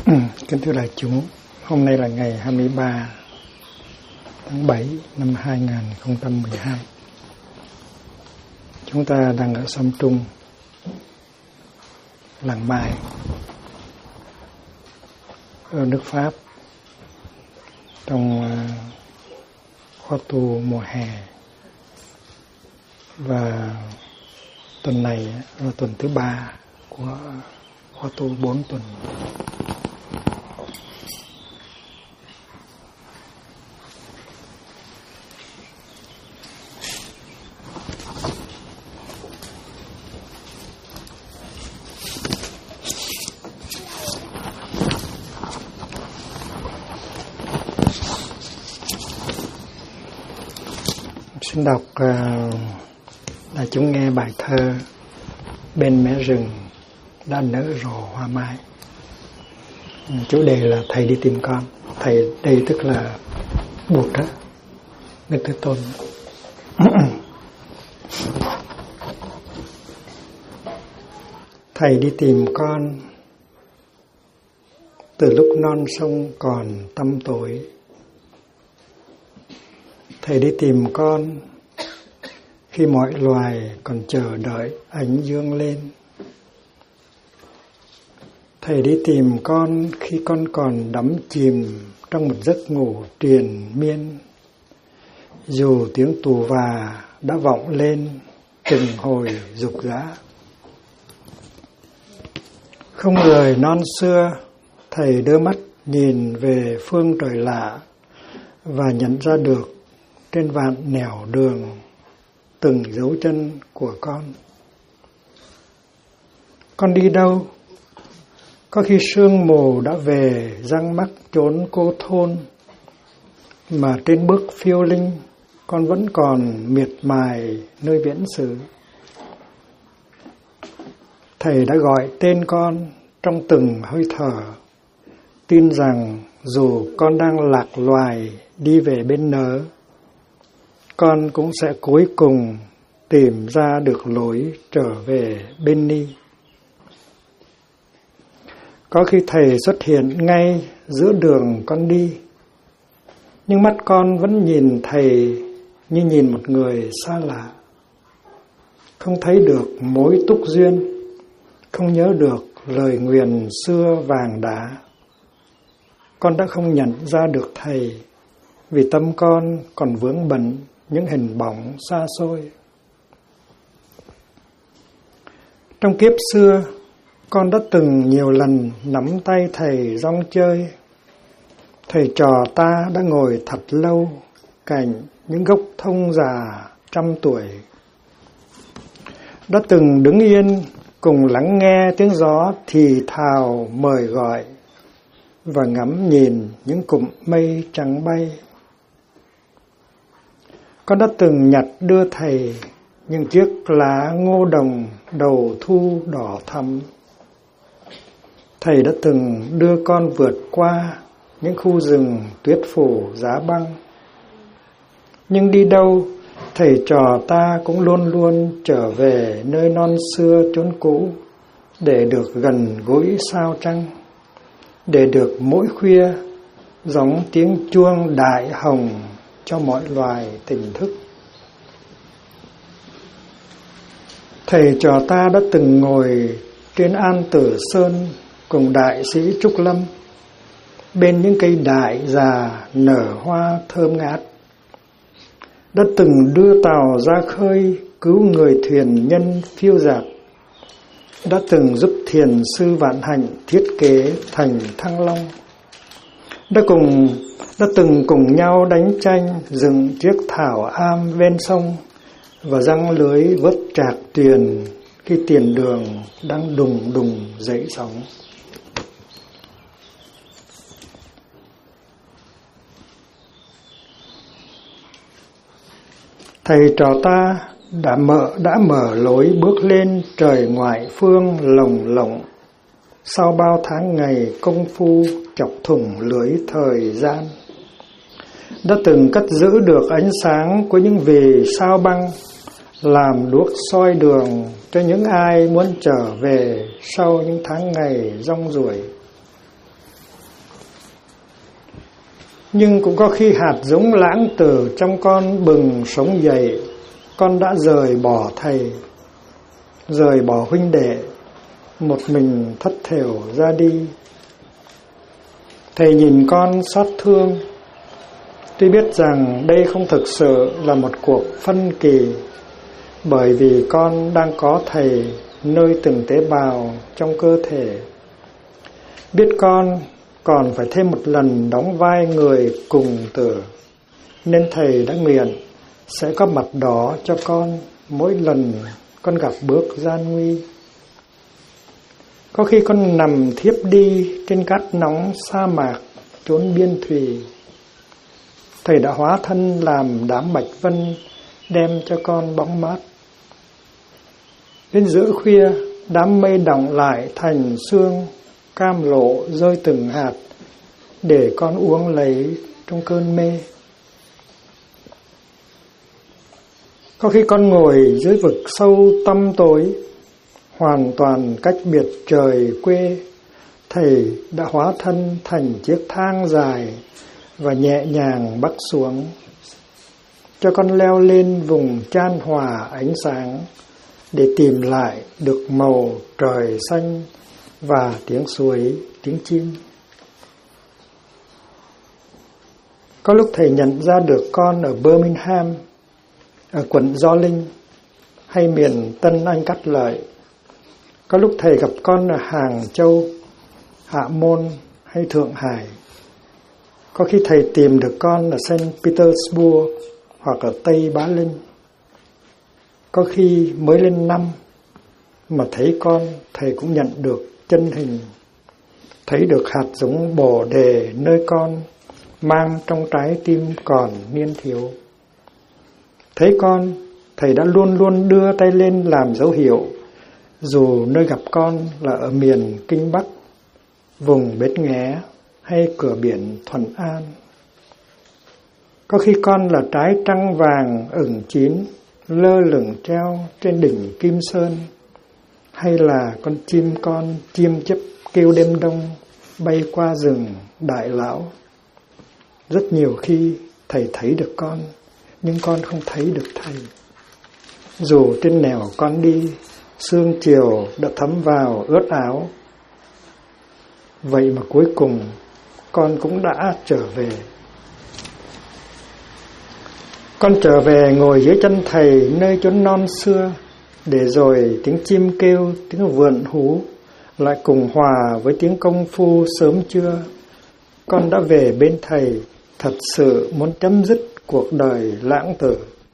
Kính thưa đại chúng, hôm nay là ngày 23 tháng 7 năm 2012. Chúng ta đang ở Sông Trung, làng Mai, ở nước Pháp, trong khóa tu mùa hè. Và tuần này là tuần thứ 3 của khóa tu 4 tuần. Xin đọc là chúng nghe bài thơ Bên mé rừng đã nở rộ hoa mai. Chủ đề là thầy đi tìm con. Thầy đây tức là Bụt đó, Đức Thế Tôn. Thầy đi tìm con từ lúc non sông còn tăm tối. Thầy đi tìm con khi mọi loài còn chờ đợi ánh dương lên. Thầy đi tìm con khi con còn đắm chìm trong một giấc ngủ triền miên. Dù tiếng tù và đã vọng lên từng hồi rục rã. Không rời non xưa, thầy đưa mắt nhìn về phương trời lạ và nhận ra được trên vạn nẻo đường từng dấu chân của con. Con đi đâu? Có khi sương mù đã về răng mắc chốn cô thôn, mà trên bước phiêu linh con vẫn còn miệt mài nơi viễn xứ. Thầy đã gọi tên con trong từng hơi thở, tin rằng dù con đang lạc loài đi về bên nớ, con cũng sẽ cuối cùng tìm ra được lối trở về bên ni. Có khi thầy xuất hiện ngay giữa đường con đi, nhưng mắt con vẫn nhìn thầy như nhìn một người xa lạ. Không thấy được mối túc duyên, không nhớ được lời nguyền xưa vàng đá. Con đã không nhận ra được thầy vì tâm con còn vướng bận những hình bóng xa xôi. Trong kiếp xưa, con đã từng nhiều lần nắm tay thầy rong chơi. Thầy trò ta đã ngồi thật lâu cạnh những gốc thông già trăm tuổi. Đã từng đứng yên cùng lắng nghe tiếng gió thì thào mời gọi và ngắm nhìn những cụm mây trắng bay. Con đã từng nhặt đưa thầy những chiếc lá ngô đồng đầu thu đỏ thắm. Thầy đã từng đưa con vượt qua những khu rừng tuyết phủ giá băng. Nhưng đi đâu, thầy trò ta cũng luôn luôn trở về nơi non xưa chốn cũ để được gần gũi sao trăng, để được mỗi khuya gióng tiếng chuông đại hồng cho mọi loài tỉnh thức. Thầy trò ta đã từng ngồi trên An Tử Sơn cùng đại sĩ Trúc Lâm, bên những cây đại già nở hoa thơm ngát. Đã từng đưa tàu ra khơi cứu người thuyền nhân phiêu dạt. Đã từng giúp thiền sư Vạn Hạnh thiết kế thành Thăng Long. Đã từng cùng nhau đánh tranh dựng chiếc thảo am ven sông và giăng lưới vớt trạc tuyền khi tiền đường đang đùng đùng dậy sóng. Thầy trò ta đã mở lối bước lên trời ngoại phương lồng lộng sau bao tháng ngày công phu chọc thủng lưới thời gian. Đã từng cất giữ được ánh sáng của những vì sao băng, làm đuốc soi đường cho những ai muốn trở về sau những tháng ngày rong ruổi. Nhưng cũng có khi hạt giống lãng từ trong con bừng sống dậy, con đã rời bỏ thầy, rời bỏ huynh đệ, một mình thất thểu ra đi. Thầy nhìn con xót thương, tuy biết rằng đây không thực sự là một cuộc phân kỳ, bởi vì con đang có thầy nơi từng tế bào trong cơ thể. Biết con còn phải thêm một lần đóng vai người cùng tử, nên thầy đã nguyện sẽ có mặt đó cho con mỗi lần con gặp bước gian nguy. Có khi con nằm thiếp đi trên cát nóng sa mạc chốn biên thùy, thầy đã hóa thân làm đám bạch vân đem cho con bóng mát. Đến giữa khuya, đám mây đọng lại thành sương cam lộ rơi từng hạt để con uống lấy trong cơn mê. Có khi con ngồi dưới vực sâu tăm tối, hoàn toàn cách biệt trời quê, thầy đã hóa thân thành chiếc thang dài và nhẹ nhàng bắt xuống, cho con leo lên vùng chan hòa ánh sáng để tìm lại được màu trời xanh và tiếng suối, tiếng chim. Có lúc thầy nhận ra được con ở Birmingham, ở quận Gio Linh hay miền Tân Anh Cát Lợi. Có lúc thầy gặp con ở Hàng Châu, Hạ Môn hay Thượng Hải. Có khi thầy tìm được con ở Saint Petersburg hoặc ở Tây Bá Linh. Có khi mới lên năm mà thấy con, thầy cũng nhận được chân hình, thấy được hạt giống bồ đề nơi con mang trong trái tim còn niên thiếu. Thấy con, thầy đã luôn luôn đưa tay lên làm dấu hiệu, dù nơi gặp con là ở miền Kinh Bắc, vùng Bến Nghé hay cửa biển Thuận An. Có khi con là trái trăng vàng ửng chín, lơ lửng treo trên đỉnh Kim Sơn, hay là con chim con chiêm chấp kêu đêm đông bay qua rừng Đại Lão. Rất nhiều khi thầy thấy được con, nhưng con không thấy được thầy. Dù trên nẻo con đi, sương chiều đã thấm vào ướt áo, vậy mà cuối cùng con cũng đã trở về. Con trở về ngồi dưới chân thầy nơi chốn non xưa, để rồi tiếng chim kêu, tiếng vượn hú lại cùng hòa với tiếng công phu sớm trưa. Con đã về bên thầy, thật sự muốn chấm dứt cuộc đời lãng tử.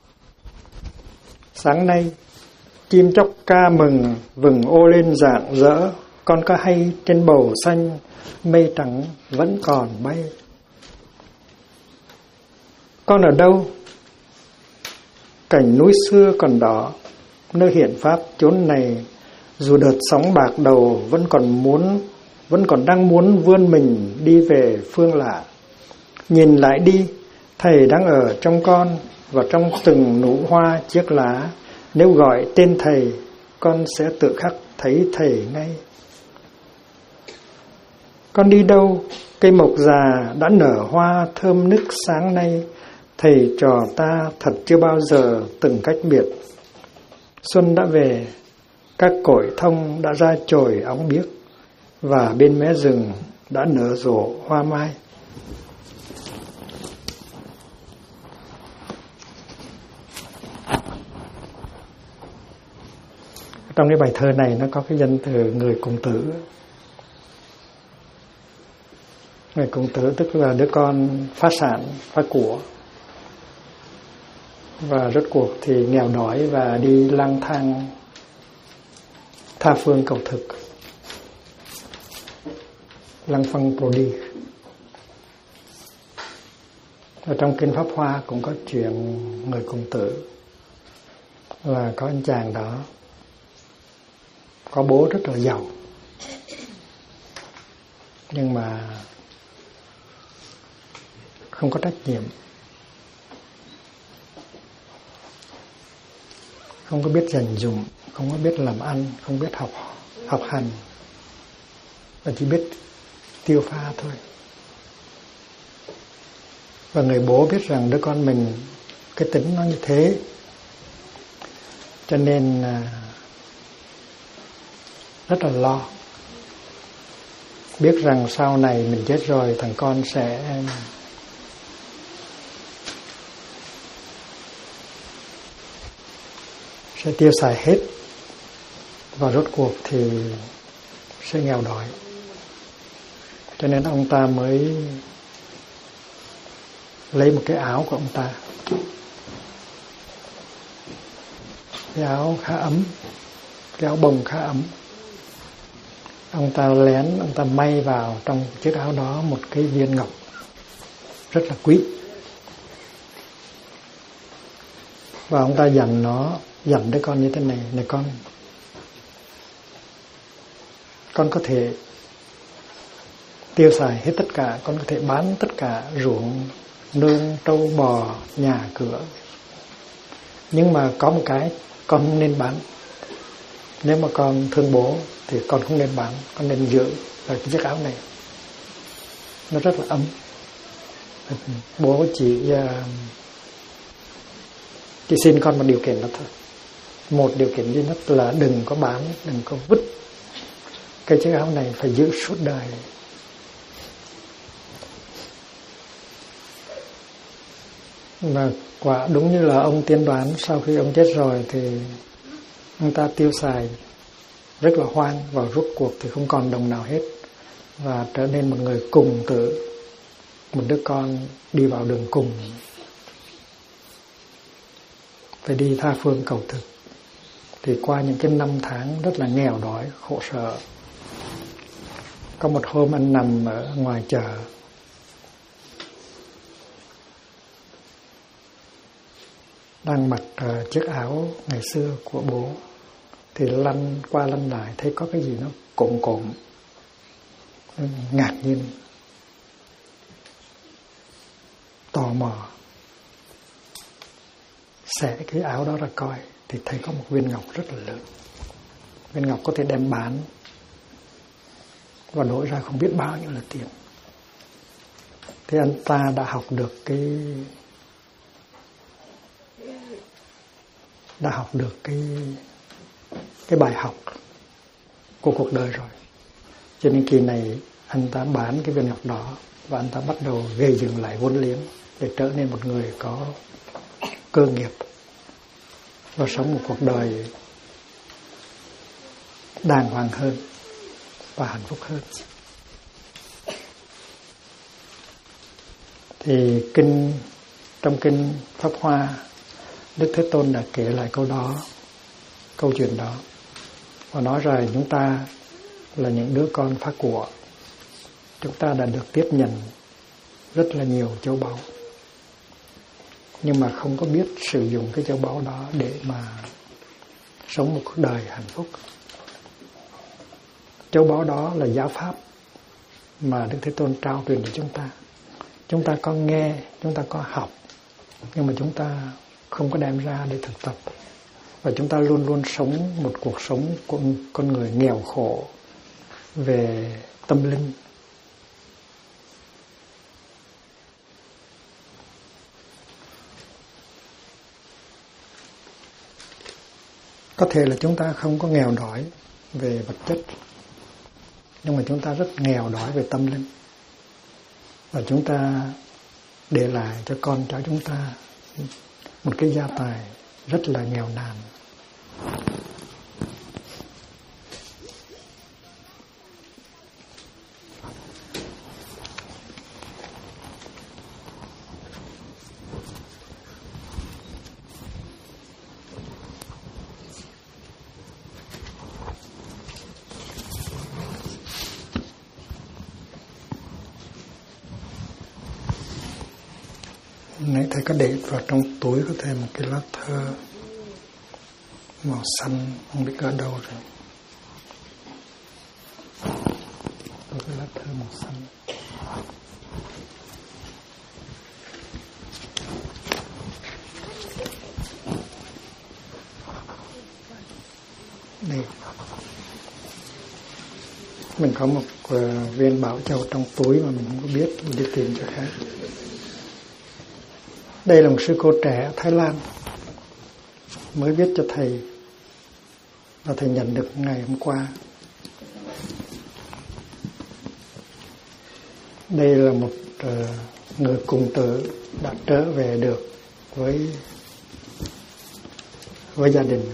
Sáng nay, chim chóc ca mừng, vừng ô lên rạng rỡ. Con có hay trên bầu xanh, mây trắng vẫn còn bay. Con ở đâu? Cảnh núi xưa còn đó, nơi hiện pháp chốn này, dù đợt sóng bạc đầu vẫn còn đang muốn vươn mình đi về phương lạ. Nhìn lại đi, thầy đang ở trong con và trong từng nụ hoa chiếc lá. Nếu gọi tên thầy, con sẽ tự khắc thấy thầy ngay. Con đi đâu? Cây mộc già đã nở hoa thơm nức sáng nay. Thầy trò ta thật chưa bao giờ từng cách biệt. Xuân đã về, các cội thông đã ra chồi óng biếc, và bên mé rừng đã nở rộ hoa mai. Trong cái bài thơ này nó có cái danh từ người cùng tử. Người cùng tử tức là đứa con phá sản, phá của, và rốt cuộc thì nghèo đói và đi lang thang tha phương cầu thực, lăng phăng pro đi. Ở trong kinh Pháp Hoa cũng có chuyện người cùng tử, là có anh chàng đó có bố rất là giàu, nhưng mà không có trách nhiệm, không có biết dành dụm, không có biết làm ăn, không biết học hành, và chỉ biết tiêu pha thôi. Và người bố biết rằng đứa con mình cái tính nó như thế, cho nên rất là lo. Biết rằng sau này mình chết rồi thằng con sẽ tiêu xài hết, và rốt cuộc thì sẽ nghèo đói. Cho nên ông ta mới lấy một cái áo của ông ta, cái áo khá ấm, cái áo bông khá ấm. Ông ta lén, ông ta may vào trong chiếc áo đó một cái viên ngọc rất là quý. Và ông ta dặn đứa con như thế này: này con có thể tiêu xài hết tất cả, con có thể bán tất cả ruộng nương trâu bò nhà cửa, nhưng mà có một cái con không nên bán. Nếu mà con thương bố thì con không nên bán, con nên giữ cái chiếc áo này, nó rất là ấm. Bố chỉ xin con một điều kiện đó thôi, một điều kiện duy nhất là đừng có bán, đừng có vứt cái chiếc áo này, phải giữ suốt đời. Và quả đúng như là ông tiên đoán, sau khi ông chết rồi thì ông ta tiêu xài rất là hoang, và rốt cuộc thì không còn đồng nào hết, và trở nên một người cùng tử, một đứa con đi vào đường cùng, phải đi tha phương cầu thực. Thì qua những cái năm tháng rất là nghèo đói, khổ sở, có một hôm anh nằm ở ngoài chợ, đang mặc chiếc áo ngày xưa của bố, thì lăn qua lăn lại thấy có cái gì nó cộm cộm, ngạc nhiên, tò mò, xẻ cái áo đó ra coi, thì thấy có một viên ngọc rất là lớn. Viên ngọc có thể đem bán và đổi ra không biết bao nhiêu là tiền. Thì anh ta đã học được cái bài học của cuộc đời rồi. Cho nên kỳ này anh ta bán cái viên ngọc đó, và anh ta bắt đầu gây dựng lại vốn liếng để trở nên một người có cơ nghiệp và sống một cuộc đời đàng hoàng hơn và hạnh phúc hơn. Thì trong kinh Pháp Hoa, Đức Thế Tôn đã kể lại câu chuyện đó, và nói rằng chúng ta là những đứa con phá của, chúng ta đã được tiếp nhận rất là nhiều châu báu, nhưng mà không có biết sử dụng cái châu báu đó để mà sống một cuộc đời hạnh phúc. Châu báu đó là giáo pháp mà Đức Thế Tôn trao truyền cho chúng ta. Chúng ta có nghe, chúng ta có học, nhưng mà chúng ta không có đem ra để thực tập. Và chúng ta luôn luôn sống một cuộc sống của con người nghèo khổ về tâm linh. Có thể là chúng ta không có nghèo đói về vật chất, nhưng mà chúng ta rất nghèo đói về tâm linh. Và chúng ta để lại cho con cháu chúng ta một cái gia tài rất là nghèo nàn. Nãy thầy có để vào trong túi có thêm một cái lá thơ màu xanh, không biết ở đâu rồi. Có cái lá thơ màu xanh. Đây. Mình có một viên bảo châu trong túi mà mình không có biết, mình đi tìm cho khác. Đây là một sư cô trẻ ở Thái Lan mới viết cho thầy, và thầy nhận được ngày hôm qua. Đây là một người cùng tử đã trở về được với gia đình.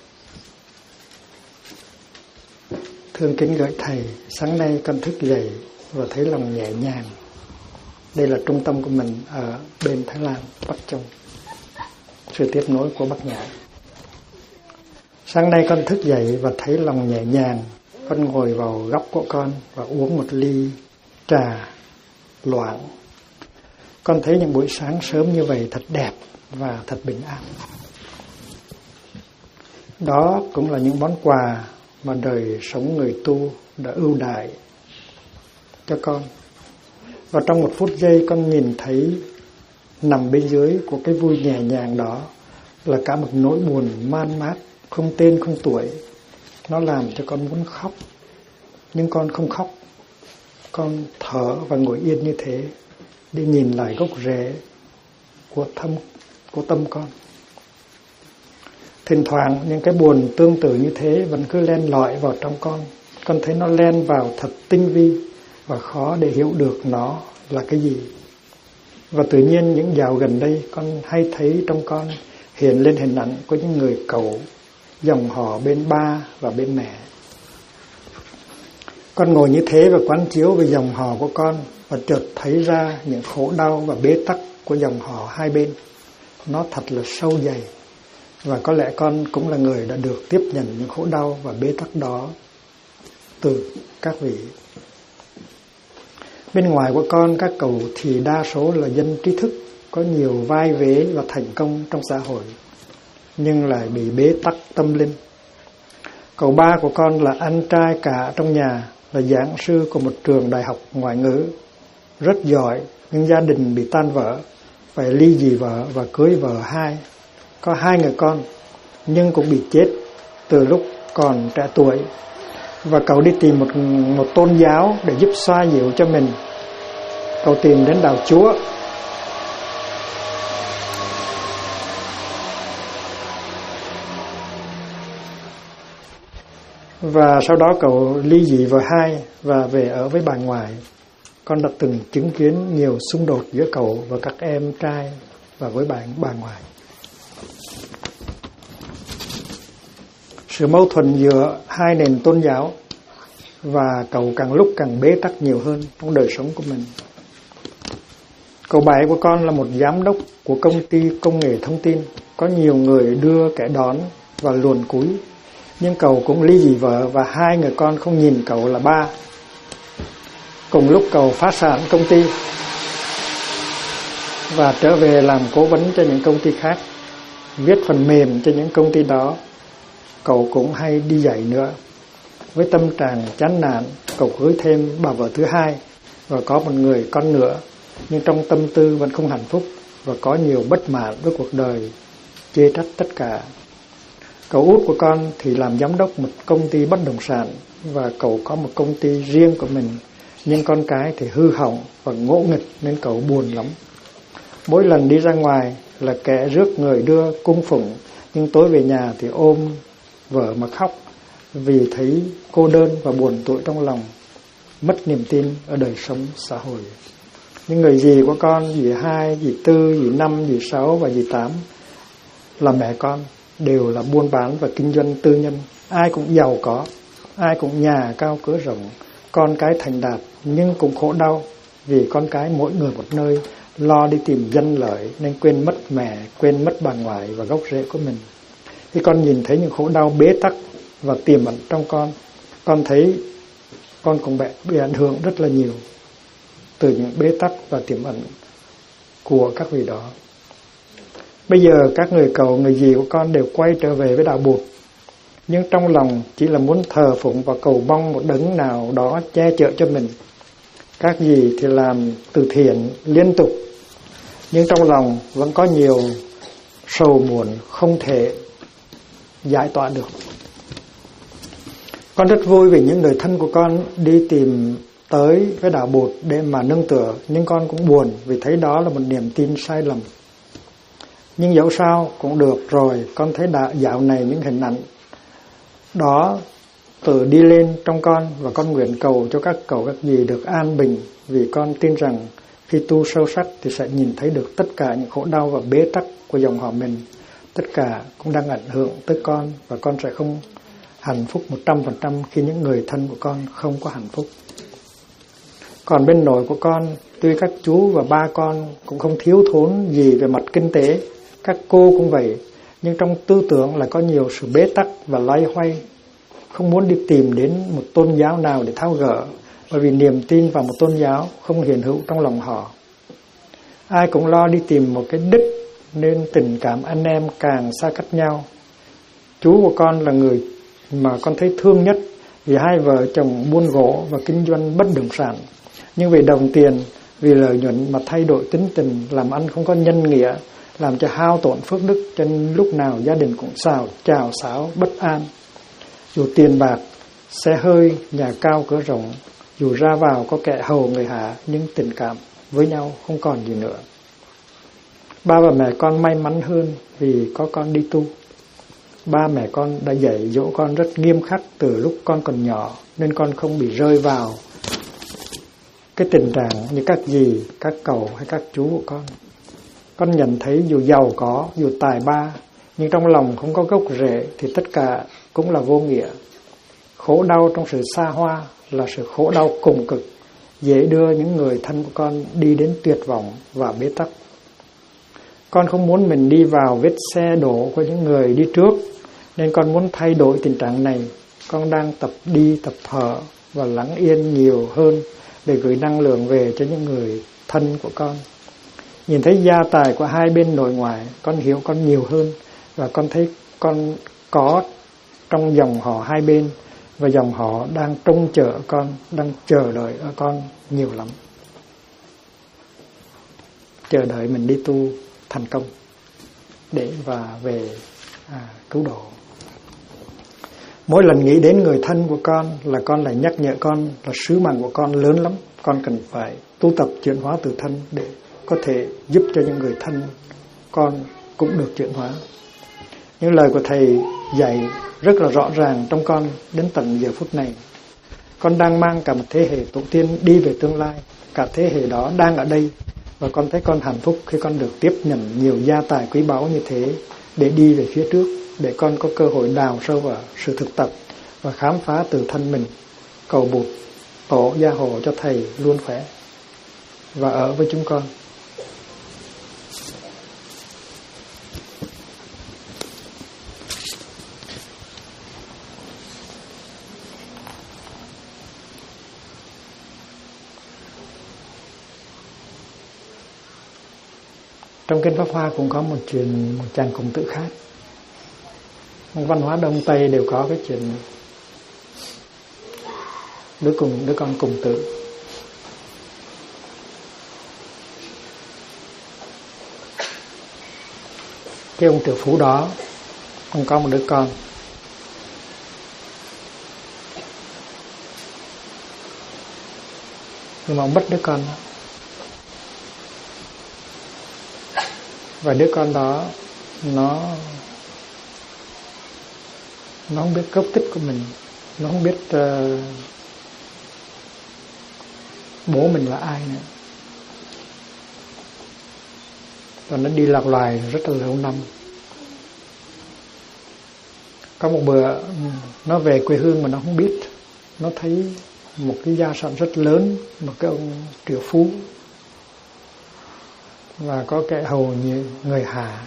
Thương kính gửi thầy, sáng nay con thức dậy và thấy lòng nhẹ nhàng. Đây là trung tâm của mình ở bên Thái Lan, Bắc Châu, sự tiếp nối của Bắc Nhã. Sáng nay con thức dậy và thấy lòng nhẹ nhàng. Con ngồi vào góc của con và uống một ly trà loãng. Con thấy những buổi sáng sớm như vậy thật đẹp và thật bình an. Đó cũng là những món quà mà đời sống người tu đã ưu đãi cho con. Và trong một phút giây con nhìn thấy nằm bên dưới của cái vui nhẹ nhàng đó là cả một nỗi buồn man mác, không tên không tuổi. Nó làm cho con muốn khóc, nhưng con không khóc. Con thở và ngồi yên như thế để nhìn lại gốc rễ của tâm con. Thỉnh thoảng những cái buồn tương tự như thế vẫn cứ len lỏi vào trong con. Con thấy nó len vào thật tinh vi và khó để hiểu được nó là cái gì. Và tự nhiên những dạo gần đây con hay thấy trong con hiện lên hình ảnh của những người cậu, dòng họ bên ba và bên mẹ. Con ngồi như thế và quán chiếu về dòng họ của con và chợt thấy ra những khổ đau và bế tắc của dòng họ hai bên. Nó thật là sâu dày. Và có lẽ con cũng là người đã được tiếp nhận những khổ đau và bế tắc đó từ các vị. Bên ngoài của con, các cậu thì đa số là dân trí thức, có nhiều vai vế và thành công trong xã hội, nhưng lại bị bế tắc tâm linh. Cậu ba của con là anh trai cả trong nhà, là giảng sư của một trường đại học ngoại ngữ, rất giỏi, nhưng gia đình bị tan vỡ, phải ly dị vợ và cưới vợ hai. Có 2 người con, nhưng cũng bị chết từ lúc còn trẻ tuổi. Và cậu đi tìm một tôn giáo để giúp xoa dịu cho mình. Cậu tìm đến đạo Chúa. Và sau đó cậu ly dị vợ hai và về ở với bà ngoại. Con đã từng chứng kiến nhiều xung đột giữa cậu và các em trai và với bà ngoại. Sự mâu thuẫn giữa hai nền tôn giáo, và cậu càng lúc càng bế tắc nhiều hơn trong đời sống của mình. Cậu bảy của con là một giám đốc của công ty công nghệ thông tin, có nhiều người đưa kẻ đón và luồn cúi, nhưng cậu cũng ly dị vợ và 2 người con không nhìn cậu là ba. Cùng lúc cậu phá sản công ty và trở về làm cố vấn cho những công ty khác, viết phần mềm cho những công ty đó. Cậu cũng hay đi dạy nữa. Với tâm trạng chán nản, cậu cưới thêm bà vợ thứ hai và có một người con nữa, nhưng trong tâm tư vẫn không hạnh phúc và có nhiều bất mãn với cuộc đời, chê trách tất cả. Cậu út của con thì làm giám đốc một công ty bất động sản và cậu có một công ty riêng của mình, nhưng con cái thì hư hỏng và ngỗ nghịch nên cậu buồn lắm. Mỗi lần đi ra ngoài là kẻ rước người đưa cung phụng, nhưng tối về nhà thì ôm vợ mà khóc vì thấy cô đơn và buồn tủi trong lòng, mất niềm tin ở đời sống xã hội. Những người dì của con, dì 2, dì 4, dì 5, dì 6 và dì 8 là mẹ con, đều là buôn bán và kinh doanh tư nhân. Ai cũng giàu có, ai cũng nhà cao cửa rộng, con cái thành đạt, nhưng cũng khổ đau vì con cái mỗi người một nơi, lo đi tìm danh lợi nên quên mất mẹ, quên mất bà ngoại và gốc rễ của mình. Khi con nhìn thấy những khổ đau bế tắc và tiềm ẩn trong con thấy con cũng bị ảnh hưởng rất là nhiều từ những bế tắc và tiềm ẩn của các vị đó. Bây giờ các người cậu, người dì của con đều quay trở về với đạo Bụt, nhưng trong lòng chỉ là muốn thờ phụng và cầu mong một đấng nào đó che chở cho mình. Các dì thì làm từ thiện liên tục, nhưng trong lòng vẫn có nhiều sầu muộn không thể giải tỏa được. Con rất vui vì những người thân của con đi tìm tới với đạo Bụt để mà nương tựa, nhưng con cũng buồn vì thấy đó là một niềm tin sai lầm. Nhưng dẫu sao cũng được rồi, con thấy dạo này những hình ảnh đó tự đi lên trong con, và con nguyện cầu cho các cậu các dì được an bình, vì con tin rằng khi tu sâu sắc thì sẽ nhìn thấy được tất cả những khổ đau và bế tắc của dòng họ mình. Tất cả cũng đang ảnh hưởng tới con, và con sẽ không hạnh phúc 100% khi những người thân của con không có hạnh phúc. Còn bên nội của con, tuy các chú và ba con cũng không thiếu thốn gì về mặt kinh tế, các cô cũng vậy, nhưng trong tư tưởng là có nhiều sự bế tắc và loay hoay, không muốn đi tìm đến một tôn giáo nào để tháo gỡ, bởi vì niềm tin vào một tôn giáo không hiện hữu trong lòng họ. Ai cũng lo đi tìm một cái đích, nên tình cảm anh em càng xa cách nhau. Chú của con là người mà con thấy thương nhất, vì hai vợ chồng buôn gỗ và kinh doanh bất động sản, nhưng vì đồng tiền, vì lợi nhuận mà thay đổi tính tình, làm ăn không có nhân nghĩa, làm cho hao tổn phước đức, cho nên lúc nào gia đình cũng chào xáo bất an. Dù tiền bạc, xe hơi, nhà cao cửa rộng, dù ra vào có kẻ hầu người hạ, nhưng tình cảm với nhau không còn gì nữa. Ba và mẹ con may mắn hơn vì có con đi tu. Ba mẹ con đã dạy dỗ con rất nghiêm khắc từ lúc con còn nhỏ, nên con không bị rơi vào cái tình trạng như các dì, các cậu hay các chú của con. Con nhận thấy dù giàu có, dù tài ba, nhưng trong lòng không có gốc rễ thì tất cả cũng là vô nghĩa. Khổ đau trong sự xa hoa là sự khổ đau cùng cực, dễ đưa những người thân của con đi đến tuyệt vọng và bế tắc. Con không muốn mình đi vào vết xe đổ của những người đi trước, nên con muốn thay đổi tình trạng này. Con đang tập đi tập thở và lắng yên nhiều hơn để gửi năng lượng về cho những người thân của con. Nhìn thấy gia tài của hai bên nội ngoại, con hiểu con nhiều hơn, và con thấy con có trong dòng họ hai bên, và dòng họ đang trông chờ con, đang chờ đợi ở con nhiều lắm. Chờ đợi mình đi tu thành công để và về cứu độ. Mỗi lần nghĩ đến người thân của con là con lại nhắc nhở con là sứ mạng của con lớn lắm. Con cần phải tu tập chuyển hóa tự thân để có thể giúp cho những người thân con cũng được chuyển hóa. Những lời của Thầy dạy rất là rõ ràng trong con đến tận giờ phút này. Con đang mang cả một thế hệ tổ tiên đi về tương lai. Cả thế hệ đó đang ở đây, và con thấy con hạnh phúc khi con được tiếp nhận nhiều gia tài quý báu như thế để đi về phía trước, để con có cơ hội đào sâu vào sự thực tập và khám phá từ thân mình. Cầu Bụt Tổ gia hộ cho Thầy luôn khỏe và ở với chúng con. Trong Kinh Pháp Hoa cũng có một chàng cùng tự khác. Văn hóa Đông Tây đều có cái chuyện đứa con cùng tự. Cái ông triệu phú đó, ông có một đứa con. Nhưng mà ông mất đứa con đó. Và đứa con đó nó không biết gốc tích của mình, nó không biết bố mình là ai nữa, và nó đi lạc loài rất là lâu năm. Có một bữa nó về quê hương mà nó không biết, nó thấy một cái gia sản rất lớn, một cái ông triệu phú, và có kẻ hầu như người Hà,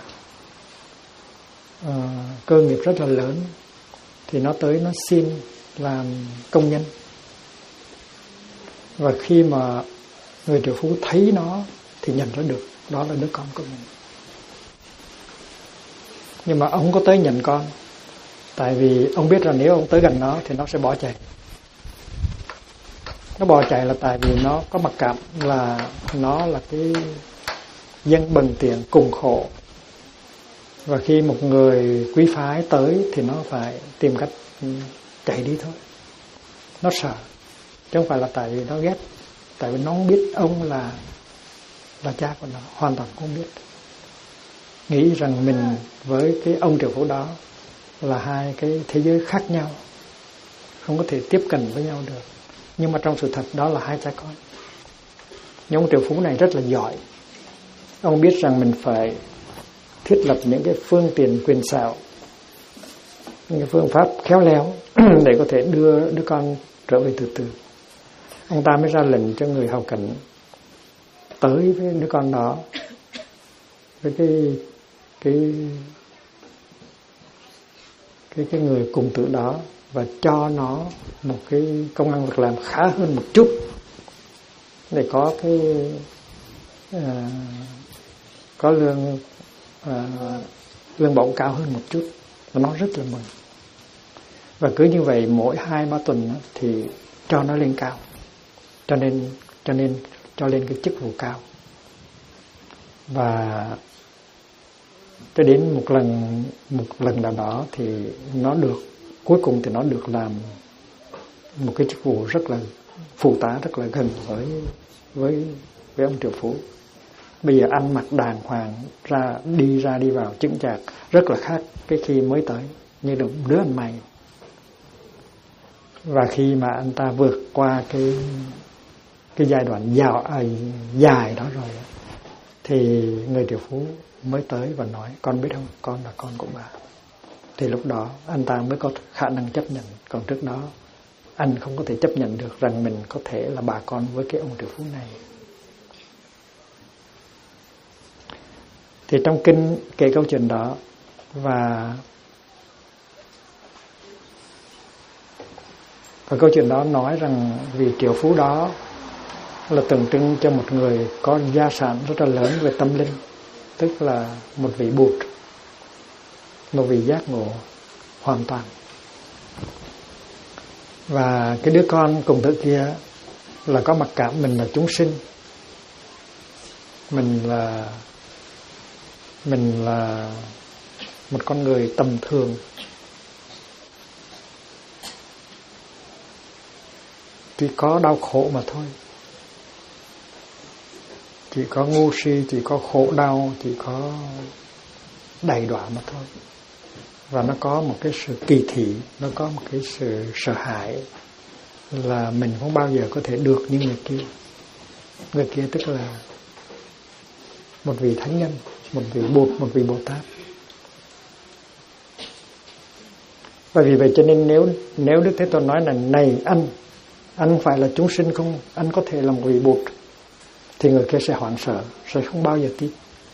cơ nghiệp rất là lớn, thì nó tới nó xin làm công nhân. Và khi mà người triệu phú thấy nó thì nhận ra được đó là đứa con của mình. Nhưng mà ông có tới nhận con, tại vì ông biết rằng nếu ông tới gần nó thì nó sẽ bỏ chạy. Nó bỏ chạy là tại vì nó có mặc cảm là nó là cái dân bần tiện cùng khổ, và khi một người quý phái tới thì nó phải tìm cách chạy đi thôi. Nó sợ, chứ không phải là tại vì nó ghét, tại vì nó không biết ông là cha của nó, hoàn toàn không biết. nghĩ rằng mình với cái ông triệu phú đó là hai cái thế giới khác nhau, không có thể tiếp cận với nhau được. Nhưng mà trong sự thật đó là hai cha con. Nhưng ông triệu phú này rất là giỏi. Ông biết rằng mình phải thiết lập những cái phương tiện quyền xảo, những cái phương pháp khéo léo để có thể đưa đứa con trở về từ từ. Ông ta mới ra lệnh cho người hầu cận tới với đứa con đó, với cái người cùng tử đó, và cho nó một cái công ăn việc làm khá hơn một chút để có cái có lương bổng cao hơn một chút. Và nó rất là mừng. Và cứ như vậy mỗi 2-3 tuần thì cho nó lên cao, cho nên cho lên cái chức vụ cao. Và cho đến một lần nào đó thì nó được, cuối cùng thì nó được làm một cái chức vụ rất là phụ tá, rất là gần với ông triệu phú. Bây giờ ăn mặc đàng hoàng, đi vào chững chạc, rất là khác cái khi mới tới, như là đứa ăn mày. Và khi mà anh ta vượt qua cái giai đoạn dài đó rồi, thì người triệu phú mới tới và nói: con biết không, con là con của bà. Thì lúc đó anh ta mới có khả năng chấp nhận. Còn trước đó anh không có thể chấp nhận được rằng mình có thể là bà con với cái ông triệu phú này. Thì trong kinh kể câu chuyện đó, và câu chuyện đó nói rằng vì triệu phú đó là tượng trưng cho một người có gia sản rất là lớn về tâm linh, tức là một vị Bụt, một vị giác ngộ hoàn toàn. Và cái đứa con cùng tử kia là có mặc cảm mình là chúng sinh, mình là một con người tầm thường, chỉ có đau khổ mà thôi, chỉ có ngu si, chỉ có khổ đau, chỉ có đầy đọa mà thôi. Và nó có một cái sự kỳ thị, nó có một cái sự sợ hãi là mình không bao giờ có thể được như người kia. Người kia tức là một vị thánh nhân, một vị Bụt, một vị Bồ Tát. Và vì vậy cho nên nếu Đức Thế Tôn nói là này anh phải là chúng sinh không, anh có thể là một vị Bụt, thì người kia sẽ hoảng sợ, sẽ không bao giờ tin.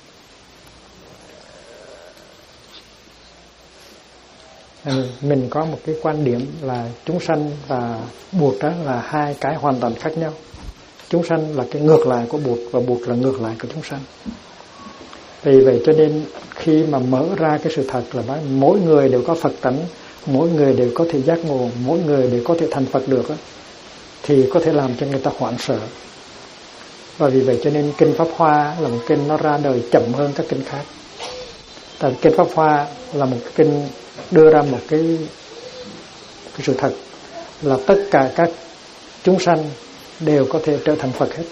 Mình có một cái quan điểm là chúng sanh và Bụt đó là hai cái hoàn toàn khác nhau. Chúng sanh là cái ngược lại của Bụt, và Bụt là ngược lại của chúng sanh. Vì vậy cho nên khi mà mở ra cái sự thật là nói mỗi người đều có Phật tánh, mỗi người đều có thể giác ngộ, mỗi người đều có thể thành Phật được đó, thì có thể làm cho người ta hoảng sợ. Và vì vậy cho nên kinh Pháp Hoa là một kinh nó ra đời chậm hơn các kinh khác. Tại kinh Pháp Hoa là một kinh đưa ra một cái sự thật là tất cả các chúng sanh đều có thể trở thành Phật hết.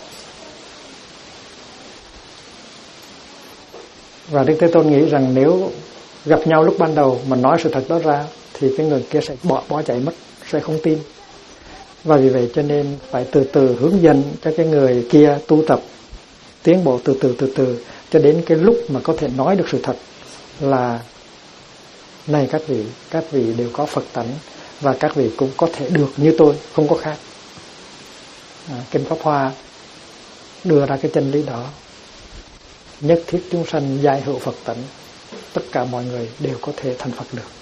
Và Đức Thế Tôn nghĩ rằng nếu gặp nhau lúc ban đầu mà nói sự thật đó ra thì cái người kia sẽ bỏ chạy mất, sẽ không tin. Và vì vậy cho nên phải từ từ hướng dẫn cho cái người kia tu tập, tiến bộ từ từ cho đến cái lúc mà có thể nói được sự thật là này các vị đều có Phật tánh, và các vị cũng có thể được như tôi, không có khác. Kinh Pháp Hoa đưa ra cái chân lý đó. Nhất thiết chúng sanh giai hữu Phật tánh, tất cả mọi người đều có thể thành Phật được.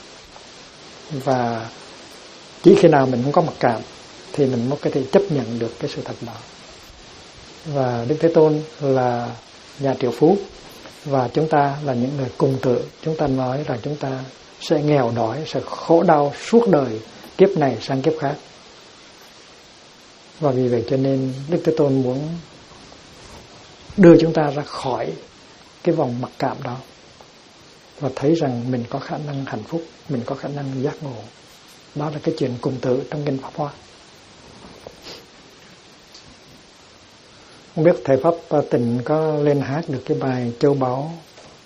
Và chỉ khi nào mình không có mặc cảm thì mình mới có thể chấp nhận được cái sự thật đó. Và Đức Thế Tôn là nhà triệu phú, và chúng ta là những người cùng tử. Chúng ta nói rằng chúng ta sẽ nghèo đói, sẽ khổ đau suốt đời, kiếp này sang kiếp khác. Và vì vậy cho nên Đức Thế Tôn muốn đưa chúng ta ra khỏi cái vòng mặc cảm đó, và thấy rằng mình có khả năng hạnh phúc, mình có khả năng giác ngộ. Đó là cái chuyện cùng tử trong kinh Pháp Hoa. Không biết thầy Pháp Tịnh có lên hát được cái bài Châu Báu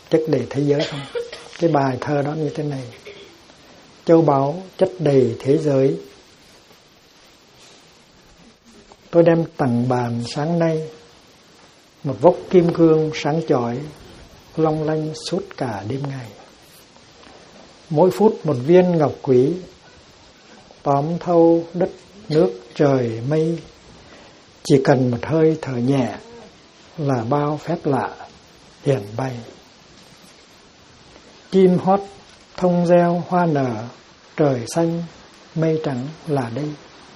chất đầy thế giới không? Cái bài thơ đó như thế này: châu báu chất đầy thế giới, tôi đem tặng bạn sáng nay một vốc kim cương sáng chói, long lanh suốt cả đêm ngày. Mỗi phút một viên ngọc quý, tóm thâu đất nước trời mây. Chỉ cần một hơi thở nhẹ là bao phép lạ hiển bay. Chim hót thông reo hoa nở, trời xanh mây trắng là đây.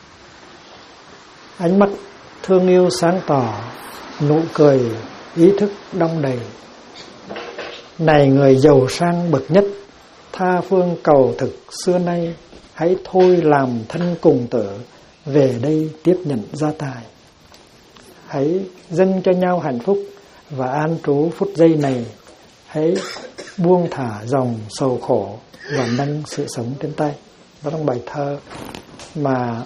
Ánh mắt thương yêu sáng tỏ, nụ cười ý thức đong đầy. Này người giàu sang bậc nhất, tha phương cầu thực xưa nay, hãy thôi làm thân cùng tử, về đây tiếp nhận gia tài. Hãy dâng cho nhau hạnh phúc và an trú phút giây này. Hãy buông thả dòng sầu khổ và nâng sự sống trên tay. Đó là bài thơ mà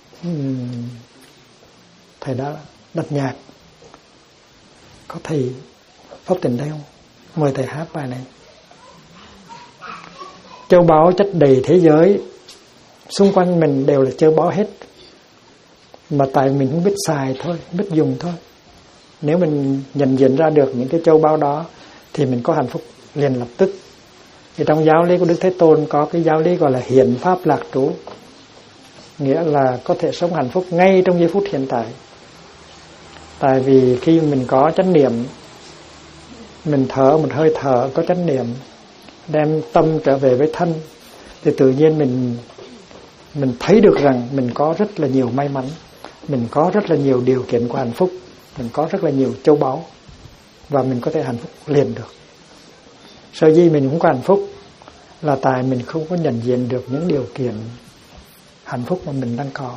thầy đã đặt nhạc. Có thầy Pháp Tịnh đây không? Mời thầy hát bài này. Châu báu chất đầy thế giới, xung quanh mình đều là châu báu hết, mà tại mình không biết xài thôi, biết dùng thôi. Nếu mình nhận diện ra được những cái châu báu đó thì mình có hạnh phúc liền lập tức. Thì trong giáo lý của Đức Thế Tôn có cái giáo lý gọi là hiển pháp lạc trú, nghĩa là có thể sống hạnh phúc ngay trong giây phút hiện tại. Tại vì khi mình có chánh niệm, mình thở một hơi thở có chánh niệm, đem tâm trở về với thân, thì tự nhiên mình thấy được rằng mình có rất là nhiều may mắn, mình có rất là nhiều điều kiện của hạnh phúc, mình có rất là nhiều châu báu, và mình có thể hạnh phúc liền được. Sở dĩ mình cũng có hạnh phúc là tại mình không có nhận diện được những điều kiện hạnh phúc mà mình đang có.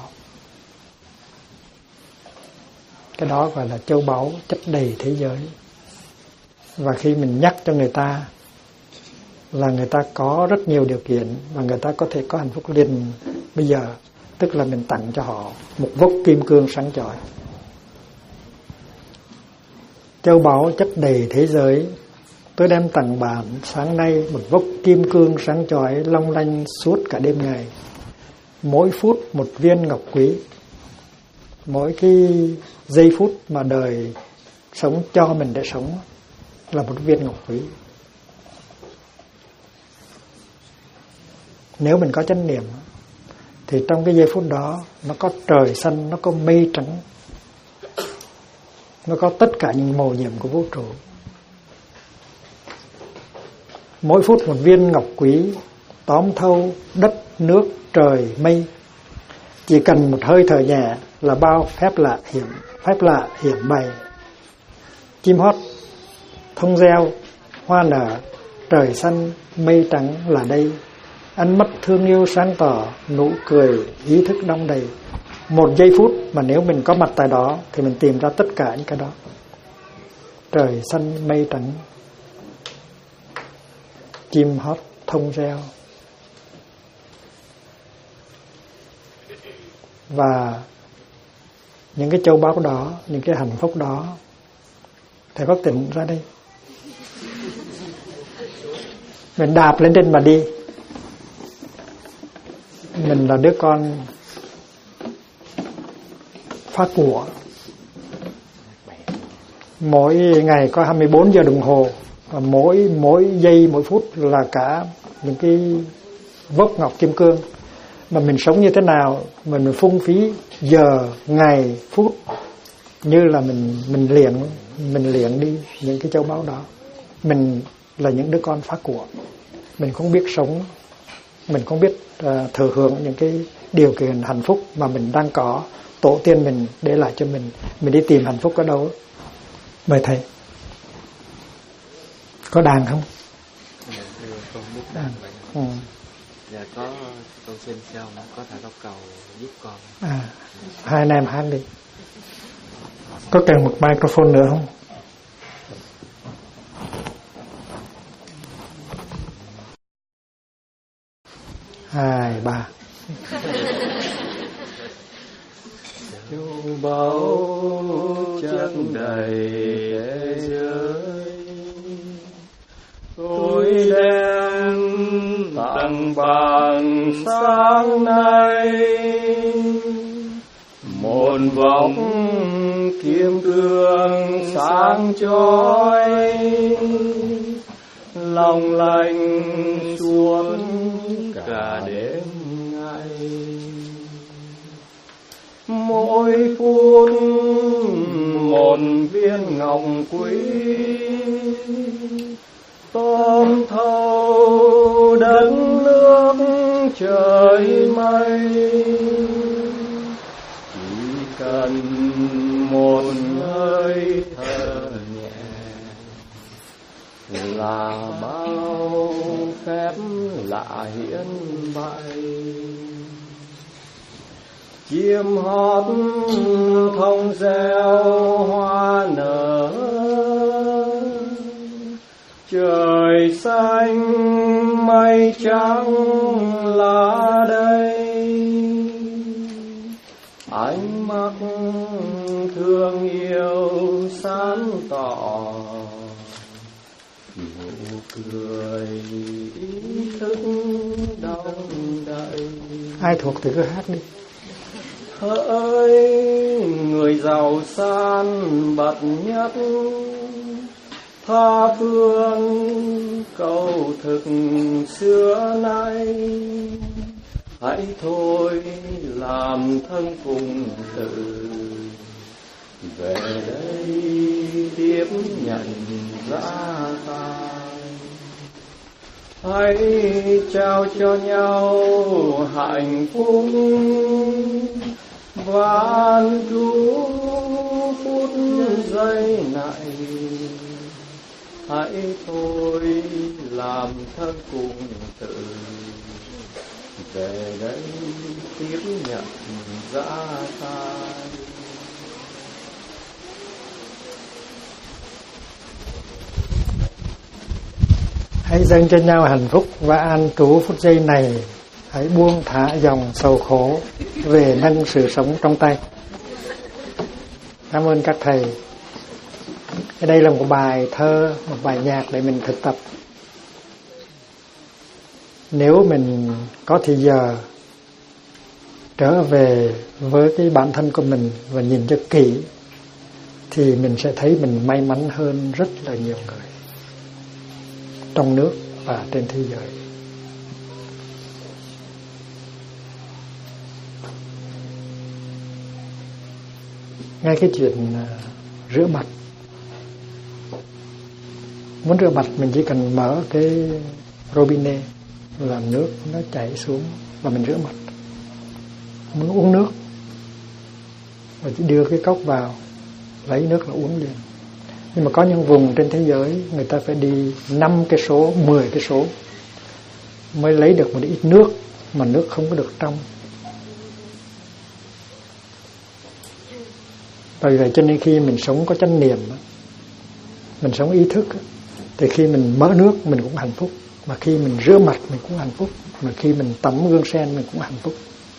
Cái đó gọi là châu báu chất đầy thế giới. Và khi mình nhắc cho người ta là người ta có rất nhiều điều kiện và người ta có thể có hạnh phúc liền bây giờ, tức là mình tặng cho họ một vốc kim cương sáng chói. Châu báu chất đầy thế giới, tôi đem tặng bạn sáng nay một vốc kim cương sáng chói long lanh suốt cả đêm ngày. Mỗi phút một viên ngọc quý. Mỗi cái giây phút mà đời sống cho mình để sống là một viên ngọc quý. Nếu mình có chánh niệm thì trong cái giây phút đó nó có trời xanh, nó có mây trắng, nó có tất cả những màu nhiệm của vũ trụ. Mỗi phút một viên ngọc quý, tóm thâu đất nước trời mây. Chỉ cần một hơi thở nhẹ là bao phép lạ hiển bày. Chim hót thông reo hoa nở, trời xanh mây trắng là đây. Ánh mắt thương yêu sáng tỏ, nụ cười ý thức đong đầy. Một giây phút mà nếu mình có mặt tại đó thì mình tìm ra tất cả những cái đó. Trời xanh mây trắng, chim hót thông reo. Và những cái châu báu đó, những cái hạnh phúc đó, thầy Pháp Tịnh ra đây. Mình đạp lên trên mà đi. Mình là đứa con phá của. Mỗi ngày có 24 giờ đồng hồ, và mỗi giây mỗi phút là cả những cái vốc ngọc kim cương. Mà mình sống như thế nào, mình phung phí giờ, ngày, phút, như là mình luyện đi những cái châu báu đó. Mình là những đứa con phá của. Mình không biết sống, mình không biết thừa hưởng những cái điều kiện hạnh phúc mà mình đang có, tổ tiên mình để lại cho mình. Mình đi tìm hạnh phúc ở đâu? Mời thầy. Có đàn không? Con biết đàn vậy. Dạ có, con xin cho ông có thể đọc cầu giúp con. Hai anh em hát đi. Có cần một microphone nữa không? 2, 3. Châu báu chất đầy thế giới, Tôi đem tặng bằng sáng nay một vòng kim cương sáng chói, long lanh suốt cả đêm ngày. Mỗi phút một viên ngọc quý, tóm thâu đất nước trời mây. Chỉ cần một hơi thở nhẹ là bao phép lạ hiển bày. Chim hót thông reo hoa nở, trời xanh mây trắng lá đầy. Ánh mắt thương yêu sáng tỏ, nụ cười ý thức đong đầy. Ai thuộc thì cứ hát đi. Hỡi người giàu sang bậc nhất, tha phương cầu thực xưa nay. Hãy thôi làm thân phụng tự, về đây tiếp nhận gia tài. Hãy trao cho nhau hạnh phúc vạn trú phút giây này. Hãy thôi làm thân cùng tự, về đây tiếp nhận gia tài. Hãy dâng cho nhau hạnh phúc và an trú phút giây này. Hãy buông thả dòng sầu khổ, về nâng sự sống trong tay. Cảm ơn các thầy. Đây là một bài thơ, một bài nhạc để mình thực tập. Nếu mình có thời giờ trở về với cái bản thân của mình và nhìn cho kỹ, thì mình sẽ thấy mình may mắn hơn rất là nhiều người trong nước và trên thế giới. Ngay cái chuyện rửa mặt, muốn rửa mặt mình chỉ cần mở cái robinet là nước nó chảy xuống và mình rửa mặt. Muốn uống nước và chỉ đưa cái cốc vào, lấy nước là uống liền. Nhưng mà có những vùng trên thế giới người ta phải đi 5 cây số, 10 cây số mới lấy được một ít nước, mà nước không có được trong. Bởi vậy cho nên khi mình sống có chánh niệm, mình sống ý thức, thì khi mình mở nước mình cũng hạnh phúc, mà khi mình rửa mặt mình cũng hạnh phúc, mà khi mình tắm gương sen mình cũng hạnh phúc.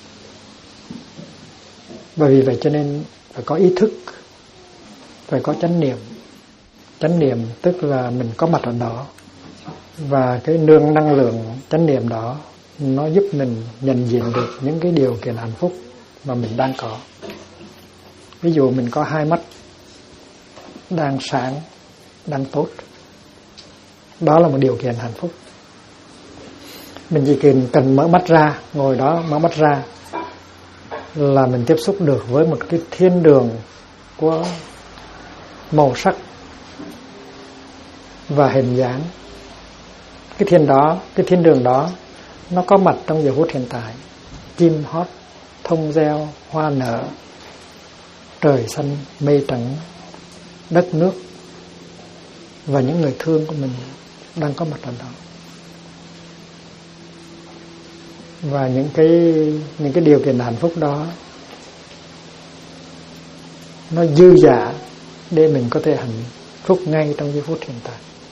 Bởi vì vậy cho nên phải có ý thức, phải có chánh niệm. Chánh niệm tức là mình có mặt ở đó, và cái nương năng lượng chánh niệm đó nó giúp mình nhận diện được những cái điều kiện hạnh phúc mà mình đang có. Ví dụ mình có hai mắt đang sáng, đang tốt, đó là một điều kiện hạnh phúc. Mình chỉ cần mở mắt ra, ngồi đó mở mắt ra là mình tiếp xúc được với một cái thiên đường của màu sắc và hình dáng. Cái thiên đường đó nó có mặt trong giờ phút hiện tại. Chim hót, thông reo, hoa nở, trời xanh, mây trắng, đất nước và những người thương của mình đang có mặt ở đó. Và những cái điều kiện hạnh phúc đó nó dư dả để mình có thể hạnh phúc ngay trong giây phút hiện tại.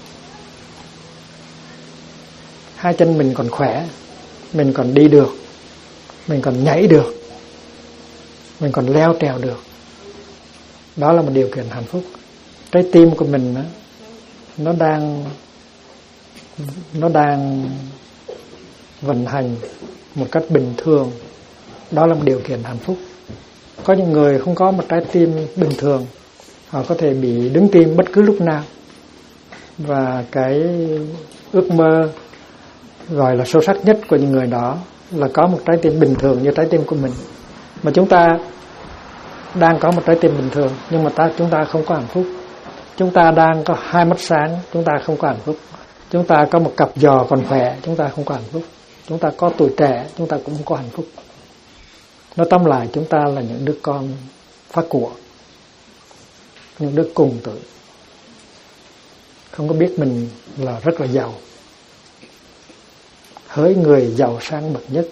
Hai chân mình còn khỏe, mình còn đi được, mình còn nhảy được, mình còn leo trèo được, đó là một điều kiện hạnh phúc. Trái tim của mình nó đang nó đang vận hành một cách bình thường, đó là một điều kiện hạnh phúc. Có những người không có một trái tim bình thường, họ có thể bị đứng tim bất cứ lúc nào, và cái ước mơ gọi là sâu sắc nhất của những người đó là có một trái tim bình thường như trái tim của mình. Mà chúng ta đang có một trái tim bình thường, nhưng mà chúng ta không có hạnh phúc. Chúng ta đang có hai mắt sáng, chúng ta không có hạnh phúc. Chúng ta có một cặp giò còn khỏe, chúng ta không có hạnh phúc. Chúng ta có tuổi trẻ, chúng ta cũng không có hạnh phúc. Nói tóm lại, chúng ta là những đứa con phá của, những đứa cùng tử, không có biết mình là rất là giàu, hỡi người giàu sang bậc nhất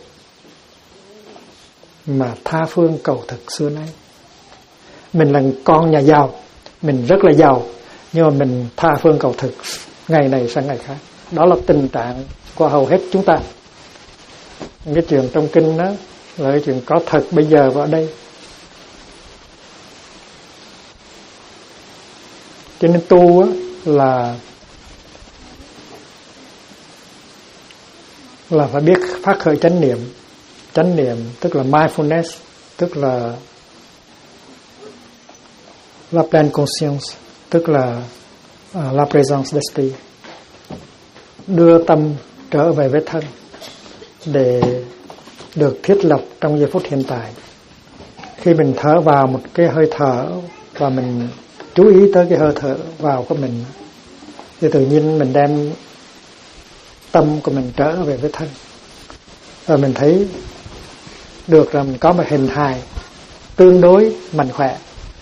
mà tha phương cầu thực xưa nay. Mình là con nhà giàu, mình rất là giàu, nhưng mà mình tha phương cầu thực ngày này sang ngày khác. Đó là tình trạng của hầu hết chúng ta. Cái chuyện trong kinh đó là cái chuyện có thật bây giờ và ở đây. Cho nên tu á, là phải biết phát khởi chánh niệm. Chánh niệm tức là mindfulness, tức là la pleine conscience, tức là la présence d'esprit. Đưa tâm trở về với thân để được thiết lập trong giây phút hiện tại. Khi mình thở vào một cái hơi thở và mình chú ý tới cái hơi thở vào của mình, thì tự nhiên mình đem tâm của mình trở về với thân, và mình thấy được rằng mình có một hình hài tương đối mạnh khỏe.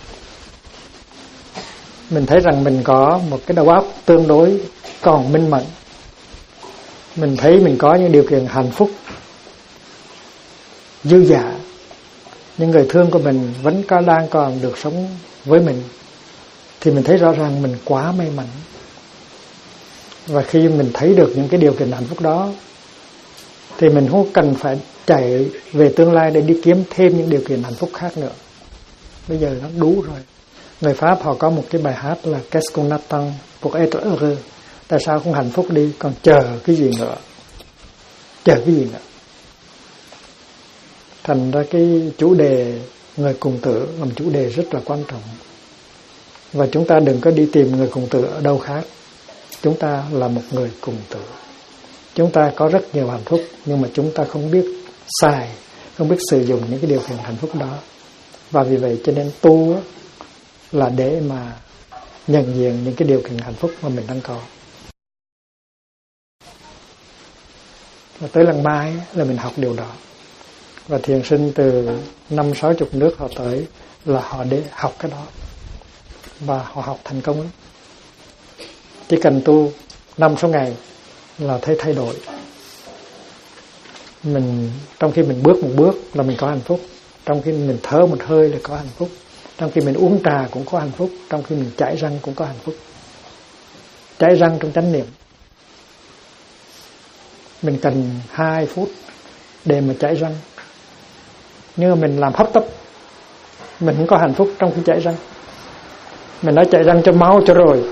Mình thấy rằng mình có một cái đầu óc tương đối còn minh mẫn. Mình thấy mình có những điều kiện hạnh phúc dư dả. Những người thương của mình vẫn đang còn được sống với mình, thì mình thấy rõ ràng mình quá may mắn. Và khi mình thấy được những cái điều kiện hạnh phúc đó, thì mình không cần phải chạy về tương lai để đi kiếm thêm những điều kiện hạnh phúc khác nữa. Bây giờ nó đủ rồi. Người Pháp họ có một cái bài hát là Qu'est-ce qu'on attend pour être heureux? Tại sao không hạnh phúc đi, còn chờ cái gì nữa? Chờ cái gì nữa? Thành ra cái chủ đề người cùng tử là một chủ đề rất là quan trọng. Và chúng ta đừng có đi tìm người cùng tử ở đâu khác. Chúng ta là một người cùng tử. Chúng ta có rất nhiều hạnh phúc, nhưng mà chúng ta không biết xài, không biết sử dụng những cái điều kiện hạnh phúc đó. Và vì vậy cho nên tu là để mà nhận diện những cái điều kiện hạnh phúc mà mình đang có. Và tới lần mai là mình học điều đó. Và thiền sinh từ 50-60 nước họ tới là họ để học cái đó. Và họ học thành công lắm. Chỉ cần tu 5-6 ngày là thấy thay đổi. Mình trong khi mình bước một bước là mình có hạnh phúc. Trong khi mình thở một hơi là có hạnh phúc. Trong khi mình uống trà cũng có hạnh phúc. Trong khi mình chải răng cũng có hạnh phúc. Chải răng trong chánh niệm, mình cần 2 phút để mà chải răng. Nhưng mà mình làm hấp tấp, mình không có hạnh phúc trong khi chải răng. Mình nói chải răng cho máu cho rồi,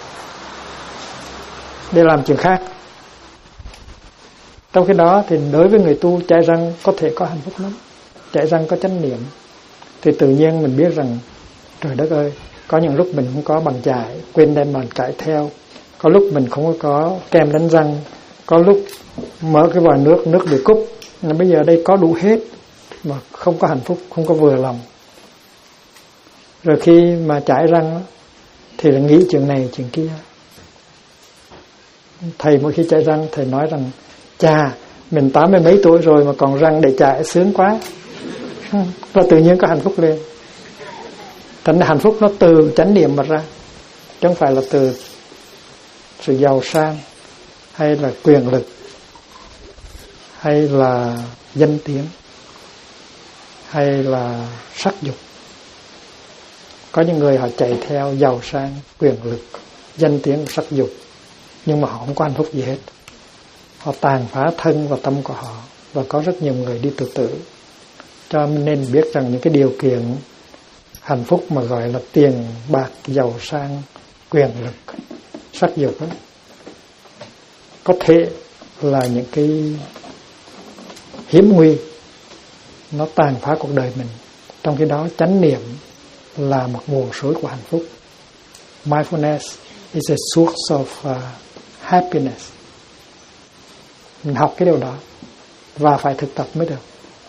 để làm chuyện khác. Trong khi đó thì đối với người tu, chải răng có thể có hạnh phúc lắm. Chải răng có chánh niệm thì tự nhiên mình biết rằng trời đất ơi, có những lúc mình không có bằng chải, quên đem bàn chải theo. Có lúc mình không có kem đánh răng. Có lúc mở cái vòi nước bị cúp. Bây giờ đây có đủ hết mà không có hạnh phúc, không có vừa lòng. Rồi khi mà chải răng thì là nghĩ chuyện này chuyện kia. Thầy mỗi khi chải răng, thầy nói rằng chà, mình 80 mấy tuổi rồi mà còn răng để chải sướng quá. Và tự nhiên có hạnh phúc lên. Thành hạnh phúc nó từ chánh niệm mà ra, chứ không phải là từ sự giàu sang, hay là quyền lực, hay là danh tiếng, hay là sắc dục. Có những người họ chạy theo giàu sang, quyền lực, danh tiếng, sắc dục, nhưng mà họ không có hạnh phúc gì hết. Họ tàn phá thân và tâm của họ. Và có rất nhiều người đi tự tử. Cho nên biết rằng những cái điều kiện hạnh phúc mà gọi là tiền bạc, giàu sang, quyền lực, sắc dục ấy, có thể là những cái hiểm nguy nó tàn phá cuộc đời mình. Trong khi đó chánh niệm là một nguồn suối của hạnh phúc. Mindfulness is a source of happiness. Mình học cái điều đó và phải thực tập mới được.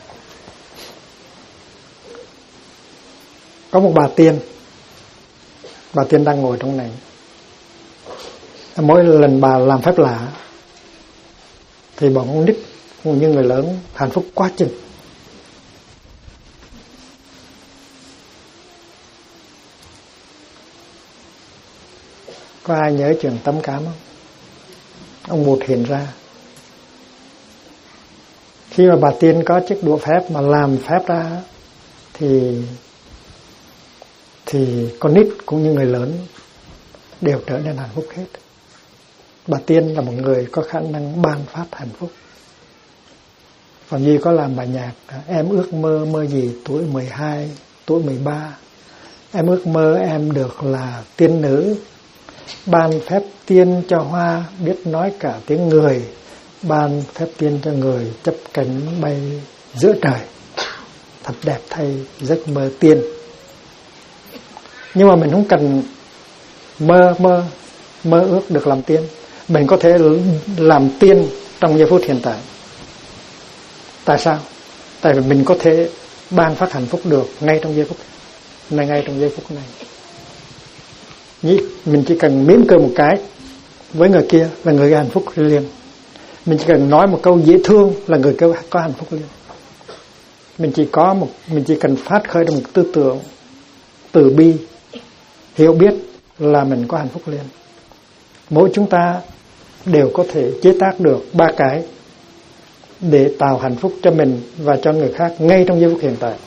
Có một bà tiên đang ngồi trong này. Mỗi lần bà làm phép lạ thì bọn con nít cũng như người lớn hạnh phúc quá chừng. Có ai nhớ chuyện Tấm Cám không? Ông Bụt hiện ra. Khi mà bà tiên có chiếc đũa phép mà làm phép ra thì con nít cũng như người lớn đều trở nên hạnh phúc hết. Bà tiên là một người có khả năng ban phát hạnh phúc. Phạm Duy có làm bài nhạc Em ước mơ gì tuổi 12, tuổi 13. Em ước mơ em được là tiên nữ, ban phép tiên cho hoa biết nói cả tiếng người, ban phép tiên cho người chấp cánh bay giữa trời. Thật đẹp thay giấc mơ tiên. Nhưng mà mình không cần mơ ước được làm tiên. Mình có thể làm tiên trong giây phút hiện tại. Tại sao? Tại vì mình có thể ban phát hạnh phúc được ngay trong giây phút này. Mình chỉ cần mỉm cười một cái với người kia là người hạnh phúc liền. Mình chỉ cần nói một câu dễ thương là người kia có hạnh phúc liền. Mình chỉ cần phát khởi được một tư tưởng từ bi, hiểu biết là mình có hạnh phúc liền. Mỗi chúng ta đều có thể chế tác được 3 cái để tạo hạnh phúc cho mình và cho người khác ngay trong giây phút hiện tại.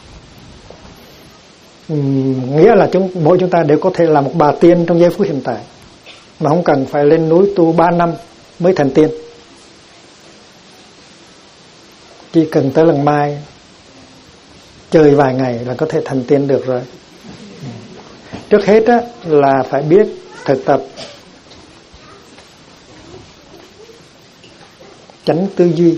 Nghĩa là mỗi chúng ta đều có thể là một bà tiên trong giây phút hiện tại, mà không cần phải lên núi tu 3 năm mới thành tiên. Chỉ cần tới lần mai chơi vài ngày là có thể thành tiên được rồi. Trước hết á, là phải biết thực tập chánh tư duy.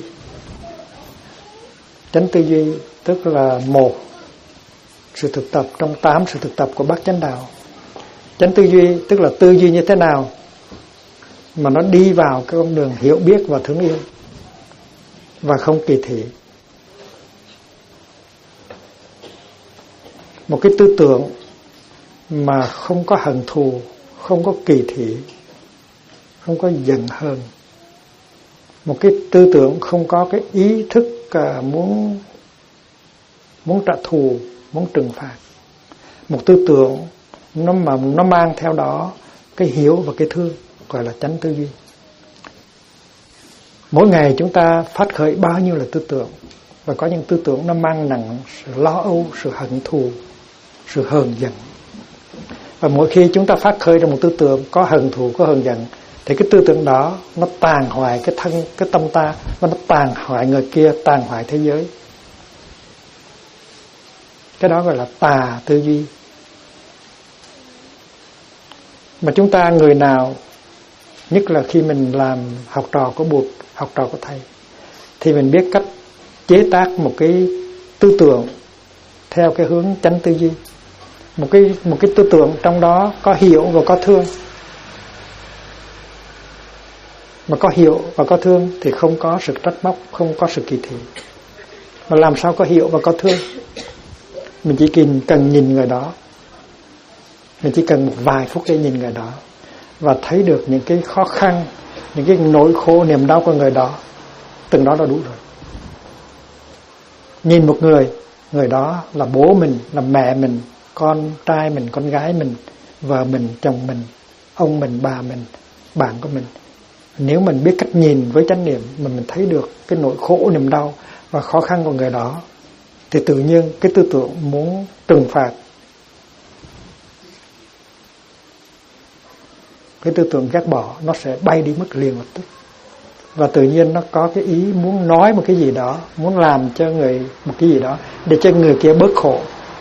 Chánh tư duy tức là một sự thực tập trong 8 sự thực tập của Bát Chánh Đạo. Chánh tư duy tức là tư duy như thế nào mà nó đi vào cái con đường hiểu biết và thương yêu và không kỳ thị. Một cái tư tưởng mà không có hận thù, không có kỳ thị, không có giận hờn. Một cái tư tưởng không có cái ý thức muốn trả thù, muốn trừng phạt. Một tư tưởng nó mang theo đó cái hiểu và cái thương, gọi là chánh tư duy. Mỗi ngày chúng ta phát khởi bao nhiêu là tư tưởng, và có những tư tưởng nó mang nặng sự lo âu, sự hận thù, sự hờn giận. Và mỗi khi chúng ta phát khởi ra một tư tưởng có hận thù, có hờn giận, thì cái tư tưởng đó nó tàn hoại cái tâm ta, và nó tàn hoại người kia, tàn hoại thế giới. Cái đó gọi là tà tư duy. Mà chúng ta người nào, nhất là khi mình làm học trò của Bụt, học trò của Thầy, thì mình biết cách chế tác một cái tư tưởng theo cái hướng chánh tư duy. Một cái tư tưởng trong đó có hiểu và có thương. Mà có hiểu và có thương thì không có sự trách móc, không có sự kỳ thị. Mà làm sao có hiểu và có thương? Mình chỉ cần nhìn người đó. Mình chỉ cần một vài phút để nhìn người đó và thấy được những cái khó khăn, những cái nỗi khổ, niềm đau của người đó. Từng đó là đủ rồi. Nhìn một người đó là bố mình, là mẹ mình, con trai mình, con gái mình, vợ mình, chồng mình, ông mình, bà mình, bạn của mình. Nếu mình biết cách nhìn với chánh niệm mà mình thấy được cái nỗi khổ, niềm đau và khó khăn của người đó, thì tự nhiên cái tư tưởng muốn trừng phạt, cái tư tưởng ghét bỏ nó sẽ bay đi mất liền lập tức. Và tự nhiên nó có cái ý muốn nói một cái gì đó, muốn làm cho người một cái gì đó để cho người kia bớt khổ.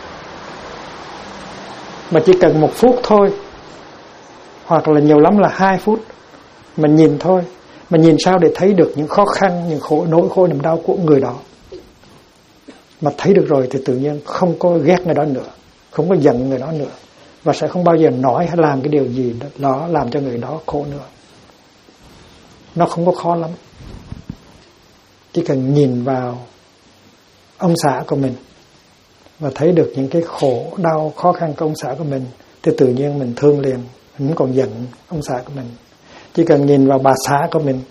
Mà chỉ cần 1 phút thôi, hoặc là nhiều lắm là 2 phút, mình nhìn thôi, Mà nhìn sao để thấy được những khó khăn, những nỗi khổ niềm đau của người đó. Mà thấy được rồi thì tự nhiên không có ghét người đó nữa, không có giận người đó nữa, và sẽ không bao giờ nói hay làm cái điều gì đó làm cho người đó khổ nữa. Nó không có khó lắm. Chỉ cần nhìn vào ông xã của mình và thấy được những cái khổ đau khó khăn của ông xã của mình thì tự nhiên mình thương liền, mình không còn giận ông xã của mình. Chỉ cần nhìn vào bà xã của mình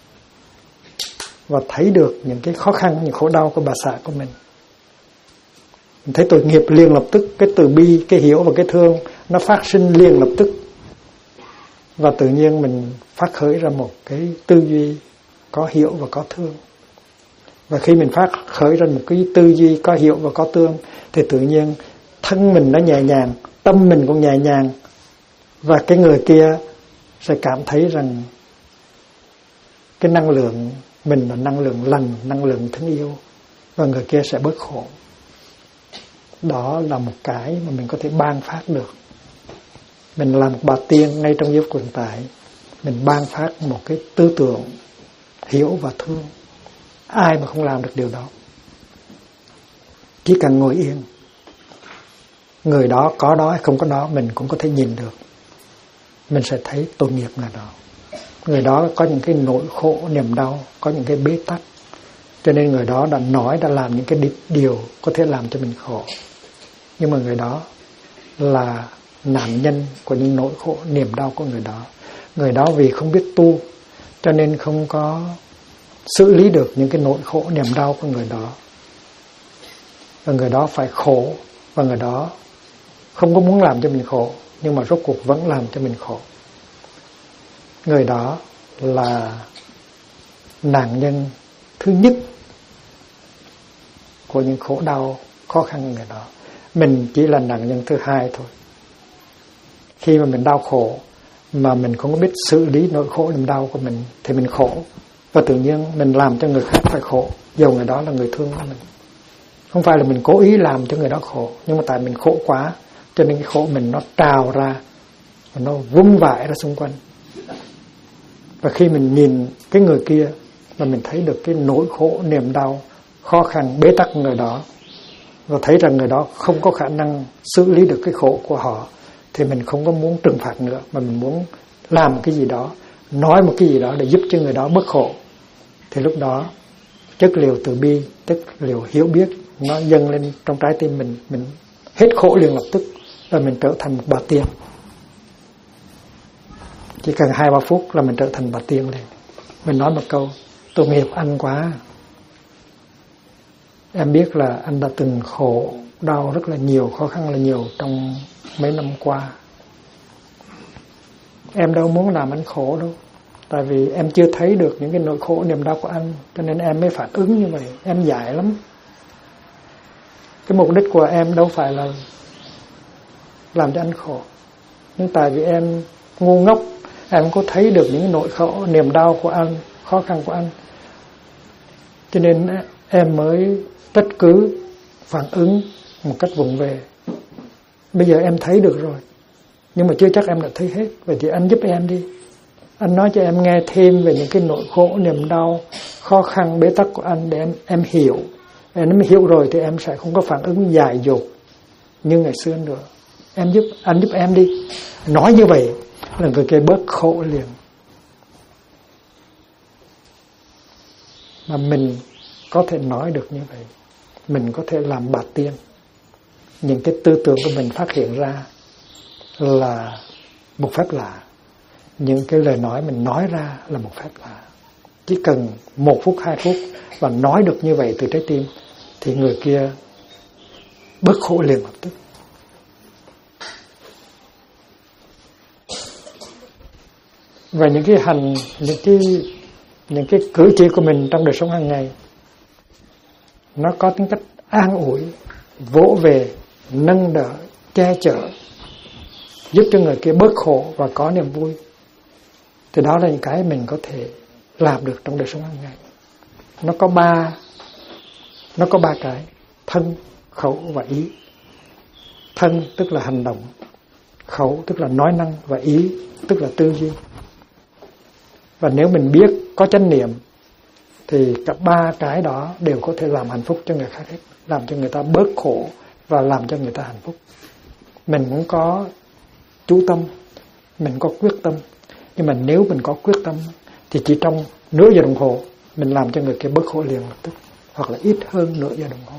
và thấy được những cái khó khăn, những khổ đau của bà xã của mình thấy tội nghiệp liền lập tức, cái từ bi, cái hiểu và cái thương nó phát sinh liền lập tức, và tự nhiên mình phát khởi ra một cái tư duy có hiểu và có thương. Và khi mình phát khởi ra một cái tư duy có hiểu và có thương thì tự nhiên thân mình nó nhẹ nhàng, tâm mình cũng nhẹ nhàng, và cái người kia sẽ cảm thấy rằng cái năng lượng mình là năng lượng lành, năng lượng thương yêu, và người kia sẽ bớt khổ. Đó là một cái mà mình có thể ban phát được. Mình làm một bà tiên ngay trong giây phút hiện tại, mình ban phát một cái tư tưởng hiểu và thương. Ai mà không làm được điều đó? Chỉ cần ngồi yên, người đó có đó hay không có đó mình cũng có thể nhìn được. Mình sẽ thấy tội nghiệp người đó. Người đó có những cái nỗi khổ, niềm đau, có những cái bế tắc, cho nên người đó đã nói, đã làm những cái điều có thể làm cho mình khổ. Nhưng mà người đó là nạn nhân của những nỗi khổ, niềm đau của người đó. Người đó vì không biết tu cho nên không có xử lý được những cái nỗi khổ, niềm đau của người đó. Và người đó phải khổ, và người đó không có muốn làm cho mình khổ, nhưng mà rốt cuộc vẫn làm cho mình khổ. Người đó là nạn nhân thứ nhất của những khổ đau, khó khăn của người đó. Mình chỉ là nạn nhân thứ hai thôi. Khi mà mình đau khổ mà mình không có biết xử lý nỗi khổ niềm đau của mình thì mình khổ, và tự nhiên mình làm cho người khác phải khổ, dù người đó là người thương của mình. Không phải là mình cố ý làm cho người đó khổ, nhưng mà tại mình khổ quá cho nên cái khổ mình nó trào ra và nó vung vãi ra xung quanh. Và khi mình nhìn cái người kia và mình thấy được cái nỗi khổ, niềm đau, khó khăn, bế tắc của người đó, và thấy rằng người đó không có khả năng xử lý được cái khổ của họ, thì mình không có muốn trừng phạt nữa, mà mình muốn làm cái gì đó, nói một cái gì đó để giúp cho người đó bớt khổ. Thì lúc đó chất liệu từ bi, chất liệu hiểu biết nó dâng lên trong trái tim mình hết khổ liền lập tức, và mình trở thành một bà tiên. Chỉ cần 2-3 phút là mình trở thành bà tiên liền. Mình nói một câu: tội nghiệp anh quá, em biết là anh đã từng khổ đau rất là nhiều, khó khăn là nhiều trong mấy năm qua. Em đâu muốn làm anh khổ đâu, tại vì em chưa thấy được những cái nỗi khổ niềm đau của anh, cho nên em mới phản ứng như vậy. Em dại lắm. Cái mục đích của em đâu phải là làm cho anh khổ, nhưng tại vì em ngu ngốc, em có thấy được những nỗi khổ niềm đau của anh, khó khăn của anh, cho nên em mới trách cứ, phản ứng một cách vụng về. Bây giờ em thấy được rồi, nhưng mà chưa chắc em đã thấy hết. Vậy thì anh giúp em đi, anh nói cho em nghe thêm về những cái nỗi khổ, niềm đau, khó khăn, bế tắc của anh để em hiểu. Em hiểu rồi thì em sẽ không có phản ứng dại dột như ngày xưa nữa. Anh giúp em đi. Nói như vậy là người kia bớt khổ liền. Mà mình có thể nói được như vậy, mình có thể làm bà tiên. Những cái tư tưởng của mình phát hiện ra là một phép lạ. Những cái lời nói mình nói ra là một phép lạ. Chỉ cần 1 phút, 2 phút và nói được như vậy từ trái tim thì người kia bớt khổ liền lập tức. Và những cái những cái cử chỉ của mình trong đời sống hàng ngày nó có tính cách an ủi, vỗ về, nâng đỡ, che chở, giúp cho người kia bớt khổ và có niềm vui. Thì đó là những cái mình có thể làm được trong đời sống hàng ngày. Nó có ba cái: thân, khẩu và ý. Thân tức là hành động, khẩu tức là nói năng, và ý tức là tư duy. Và nếu mình biết có chánh niệm thì cả ba cái đó đều có thể làm hạnh phúc cho người khác hết, làm cho người ta bớt khổ và làm cho người ta hạnh phúc. Mình cũng có chú tâm, mình có quyết tâm. Nhưng mà nếu mình có quyết tâm thì chỉ trong nửa giờ đồng hồ mình làm cho người kia bớt khổ liền lập tức, hoặc là ít hơn nửa giờ đồng hồ.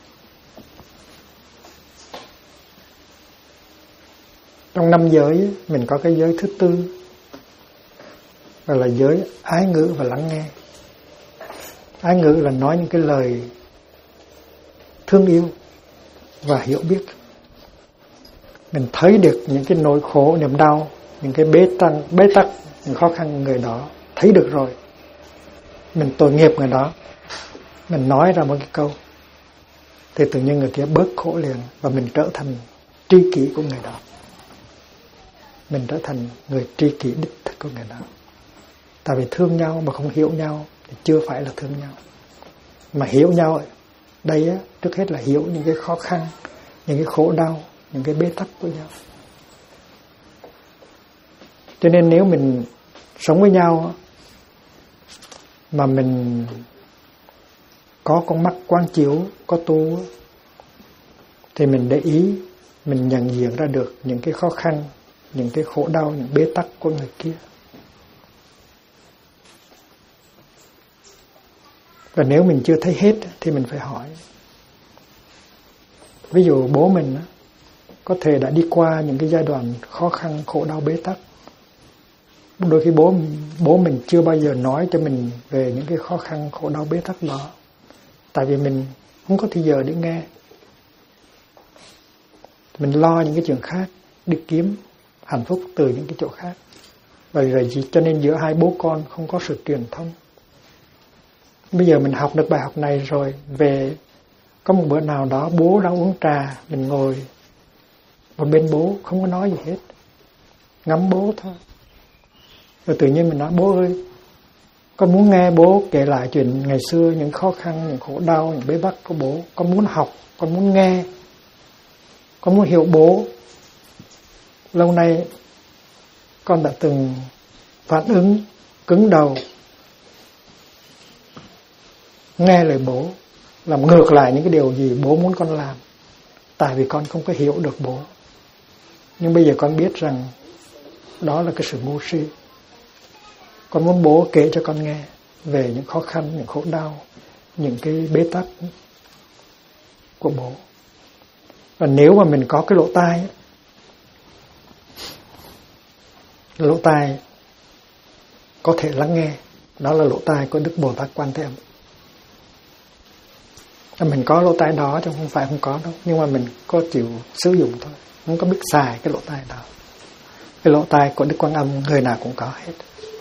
Trong 5 giới mình có cái giới thứ tư, gọi là giới ái ngữ và lắng nghe. Ái ngữ là nói những cái lời thương yêu và hiểu biết. Mình thấy được những cái nỗi khổ, niềm đau, những cái bế tắc, những khó khăn người đó, thấy được rồi. Mình tội nghiệp người đó, mình nói ra một cái câu thì tự nhiên người kia bớt khổ liền, và mình trở thành tri kỷ của người đó. Mình trở thành người tri kỷ đích thực của người đó. Tại vì thương nhau mà không hiểu nhau thì chưa phải là thương nhau. Mà hiểu nhau đây á, trước hết là hiểu những cái khó khăn, những cái khổ đau, những cái bế tắc của nhau. Cho nên nếu mình sống với nhau mà mình có con mắt quán chiếu, có tu, thì mình để ý, mình nhận diện ra được những cái khó khăn, những cái khổ đau, những bế tắc của người kia. Và nếu mình chưa thấy hết thì mình phải hỏi. Ví dụ bố mình có thể đã đi qua những cái giai đoạn khó khăn, khổ đau, bế tắc. Đôi khi bố mình chưa bao giờ nói cho mình về những cái khó khăn, khổ đau, bế tắc đó. Tại vì mình không có thời giờ để nghe. Mình lo những cái chuyện khác, đi kiếm hạnh phúc từ những cái chỗ khác. Vậy rồi cho nên giữa hai bố con không có sự truyền thông. Bây giờ mình học được bài học này rồi, về có một bữa nào đó bố đang uống trà, mình ngồi một bên bố không có nói gì hết, ngắm bố thôi. Rồi tự nhiên mình nói: bố ơi, con muốn nghe bố kể lại chuyện ngày xưa, những khó khăn, những khổ đau, những bế tắc của bố. Con muốn học, con muốn nghe, con muốn hiểu bố. Lâu nay con đã từng phản ứng cứng đầu, nghe lời bố, làm ngược lại những cái điều gì bố muốn con làm, tại vì con không có hiểu được bố. Nhưng bây giờ con biết rằng đó là cái sự ngu si. Con muốn bố kể cho con nghe về những khó khăn, những khổ đau, những cái bế tắc của bố. Và nếu mà mình có cái lỗ tai có thể lắng nghe, đó là lỗ tai của Đức Bồ Tát Quan Thế Âm. Mình có lỗ tai đó chứ không phải không có đâu, nhưng mà mình có chịu sử dụng thôi, không có biết xài cái lỗ tai đó. Cái lỗ tai của Đức Quan Âm người nào cũng có hết.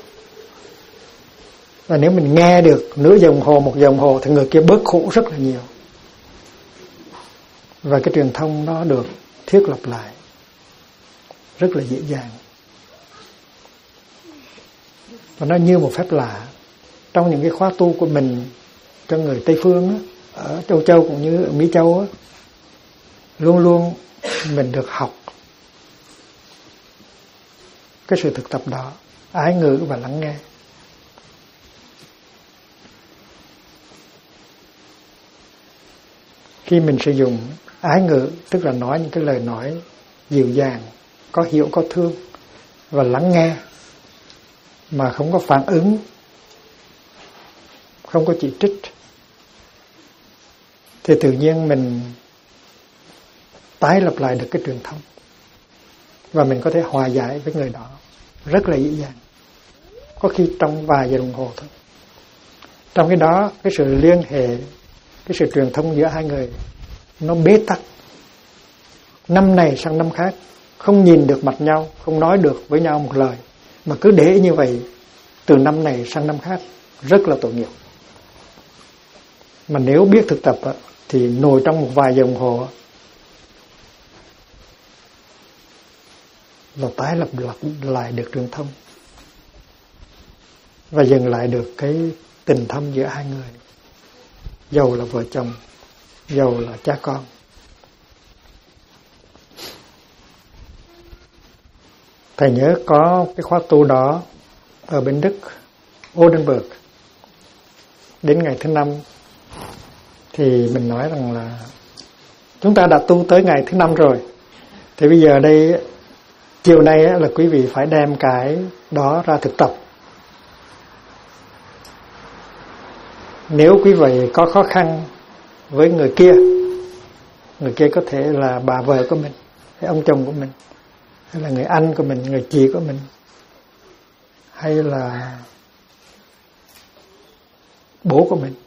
Và nếu mình nghe được nửa giờ đồng hồ, 1 giờ đồng hồ thì người kia bớt khổ rất là nhiều. Và cái truyền thông nó được thiết lập lại rất là dễ dàng. Và nó như một phép lạ. Trong những cái khóa tu của mình cho người Tây Phương á, ở Châu Châu cũng như ở Mỹ Châu á, luôn luôn mình được học cái sự thực tập đó, ái ngữ và lắng nghe. Khi mình sử dụng ái ngữ, tức là nói những cái lời nói dịu dàng, có hiểu, có thương, và lắng nghe mà không có phản ứng, không có chỉ trích, thì tự nhiên mình tái lập lại được cái truyền thông, và mình có thể hòa giải với người đó rất là dễ dàng, có khi trong vài giờ đồng hồ thôi. Trong cái đó, cái sự liên hệ, cái sự truyền thông giữa hai người nó bế tắc, năm này sang năm khác, không nhìn được mặt nhau, không nói được với nhau một lời, mà cứ để như vậy từ năm này sang năm khác, rất là tội nghiệp. Mà nếu biết thực tập thì ngồi trong một vài giờ đồng hồ là tái lập lại được truyền thông, và dừng lại được cái tình thâm giữa hai người, dầu là vợ chồng, dầu là cha con. Thầy nhớ có cái khóa tu đó ở bên Đức, Oldenburg. Đến ngày thứ 5 thì mình nói rằng là chúng ta đã tu tới ngày thứ 5 rồi. Thì bây giờ đây, chiều nay là quý vị phải đem cái đó ra thực tập. Nếu quý vị có khó khăn với người kia có thể là bà vợ của mình, hay ông chồng của mình, hay là người anh của mình, người chị của mình, hay là bố của mình,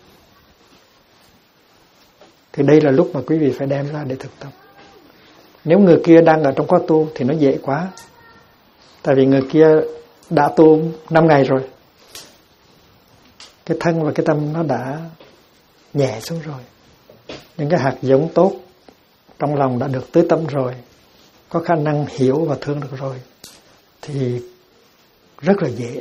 thì đây là lúc mà quý vị phải đem ra để thực tập. Nếu người kia đang ở trong khóa tu thì nó dễ quá, tại vì người kia đã tu 5 ngày rồi, cái thân và cái tâm nó đã nhẹ xuống rồi, những cái hạt giống tốt trong lòng đã được tưới tẩm rồi, có khả năng hiểu và thương được rồi, thì rất là dễ.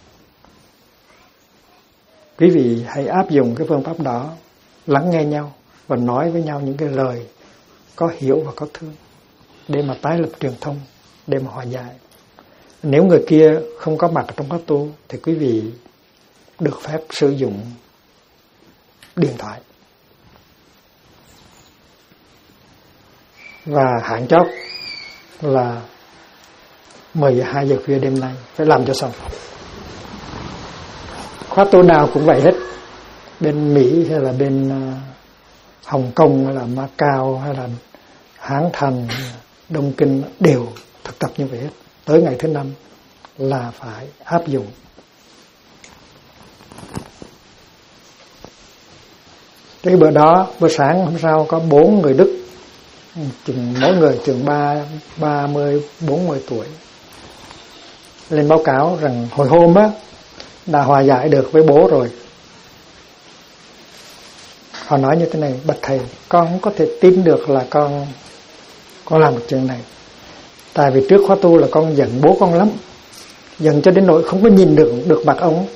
Quý vị hãy áp dụng cái phương pháp đó, lắng nghe nhau và nói với nhau những cái lời có hiểu và có thương, để mà tái lập truyền thông, để mà hòa giải. Nếu người kia không có mặt trong khóa tu thì quý vị được phép sử dụng điện thoại. Và hạn chót là 12 giờ khuya đêm nay phải làm cho xong. Khóa tu nào cũng vậy hết, bên Mỹ hay là bên Hồng Kông hay là Macau hay là Hán Thành, Đông Kinh đều thực tập như vậy hết. Tới ngày thứ 5 là phải áp dụng. Cái bữa đó, bữa sáng hôm sau có 4 người Đức, mỗi người chừng 30-40 tuổi, lên báo cáo rằng hồi hôm á đã hòa giải được với bố rồi. Họ nói như thế này: bạch thầy, con không có thể tin được là con làm được chuyện này. Tại vì trước khóa tu là con giận bố con lắm, giận cho đến nỗi không có nhìn được mặt ông,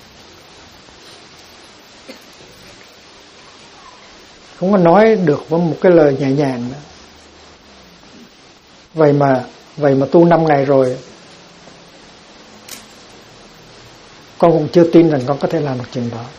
không có nói được với một cái lời nhẹ nhàng nữa. Vậy mà tu 5 ngày rồi, con cũng chưa tin rằng con có thể làm được chuyện đó.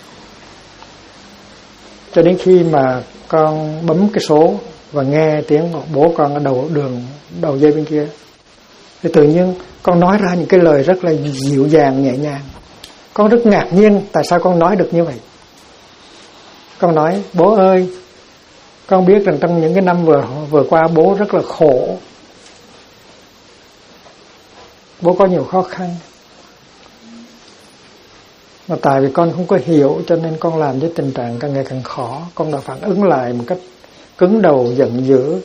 Cho đến khi mà con bấm cái số và nghe tiếng bố con ở đầu dây bên kia, thì tự nhiên con nói ra những cái lời rất là dịu dàng, nhẹ nhàng. Con rất ngạc nhiên tại sao con nói được như vậy. Con nói: bố ơi, con biết rằng trong những cái năm vừa qua bố rất là khổ, bố có nhiều khó khăn, mà tại vì con không có hiểu cho nên con làm cho tình trạng càng ngày càng khó. Con đã phản ứng lại một cách cứng đầu, giận dữ.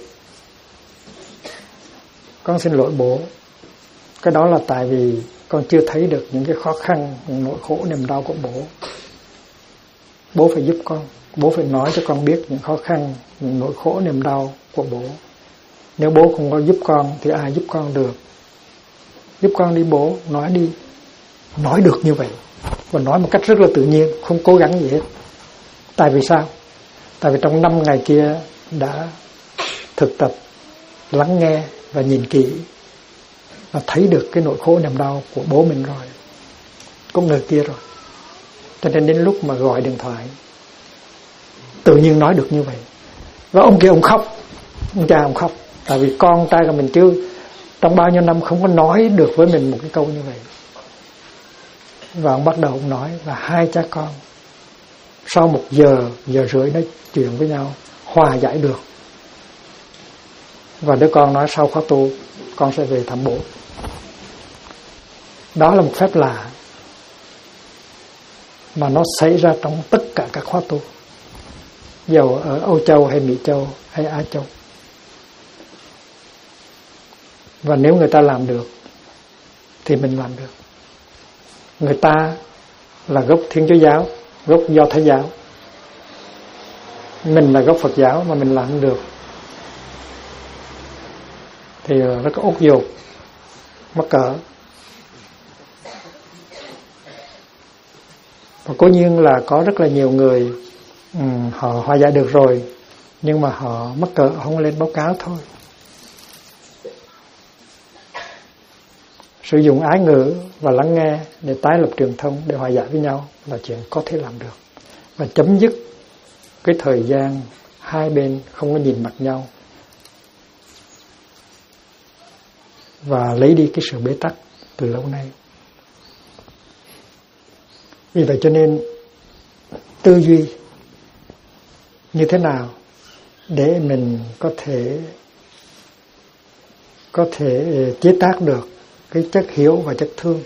Con xin lỗi bố. Cái đó là tại vì con chưa thấy được những cái khó khăn, những nỗi khổ niềm đau của bố. Bố phải giúp con, bố phải nói cho con biết những khó khăn, những nỗi khổ niềm đau của bố. Nếu bố không có giúp con thì ai giúp con được? Giúp con đi bố, nói đi. Nói được như vậy, và nói một cách rất là tự nhiên, không cố gắng gì hết. Tại vì sao? Tại vì trong 5 ngày kia đã thực tập, lắng nghe và nhìn kỹ, và thấy được cái nỗi khổ niềm đau của bố mình rồi, của người kia rồi. Cho nên đến lúc mà gọi điện thoại, tự nhiên nói được như vậy. Và ông kia ông khóc, ông cha ông khóc, tại vì con trai của mình chứ trong bao nhiêu năm không có nói được với mình một cái câu như vậy. Và ông bắt đầu ông nói, và hai cha con sau 1 giờ rưỡi nói chuyện với nhau, hòa giải được. Và đứa con nói sau khóa tu con sẽ về thăm bố. Đó là một phép lạ mà nó xảy ra trong tất cả các khóa tu, dầu ở Âu Châu hay Mỹ Châu hay Á Châu. Và nếu người ta làm được thì mình làm được. Người ta là gốc Thiên Chúa giáo, gốc Do Thái giáo, mình là gốc Phật giáo mà mình làm được thì rất có ốt dột, mắc cỡ. Và cố nhiên là có rất là nhiều người họ hòa giải được rồi, nhưng mà họ mắc cỡ, không lên báo cáo thôi. Sử dụng ái ngữ và lắng nghe để tái lập truyền thông, để hòa giải với nhau là chuyện có thể làm được. Và chấm dứt cái thời gian hai bên không có nhìn mặt nhau và lấy đi cái sự bế tắc từ lâu nay. Vì vậy cho nên tư duy như thế nào để mình có thể chế tác được cái chất hiểu và chất thương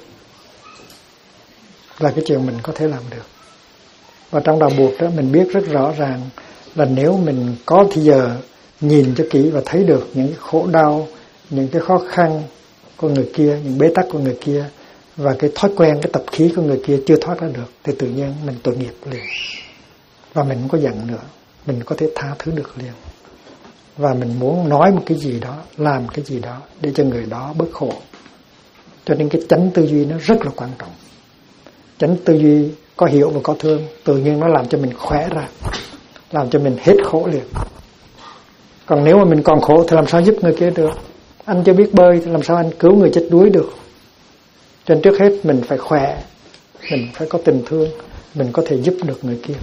là cái chuyện mình có thể làm được. Và trong đạo Buộc đó mình biết rất rõ ràng là nếu mình có thì giờ nhìn cho kỹ và thấy được những cái khổ đau, những cái khó khăn của người kia, những bế tắc của người kia và cái thói quen, cái tập khí của người kia chưa thoát ra được, thì tự nhiên mình tội nghiệp liền. Và mình không có giận nữa, mình có thể tha thứ được liền. Và mình muốn nói một cái gì đó, làm cái gì đó để cho người đó bớt khổ. Cho nên cái chánh tư duy nó rất là quan trọng. Chánh tư duy có hiểu và có thương, tự nhiên nó làm cho mình khỏe ra, làm cho mình hết khổ liền. Còn nếu mà mình còn khổ thì làm sao giúp người kia được? Anh chưa biết bơi thì làm sao anh cứu người chết đuối được? Cho nên trước hết mình phải khỏe, mình phải có tình thương, mình có thể giúp được người kia.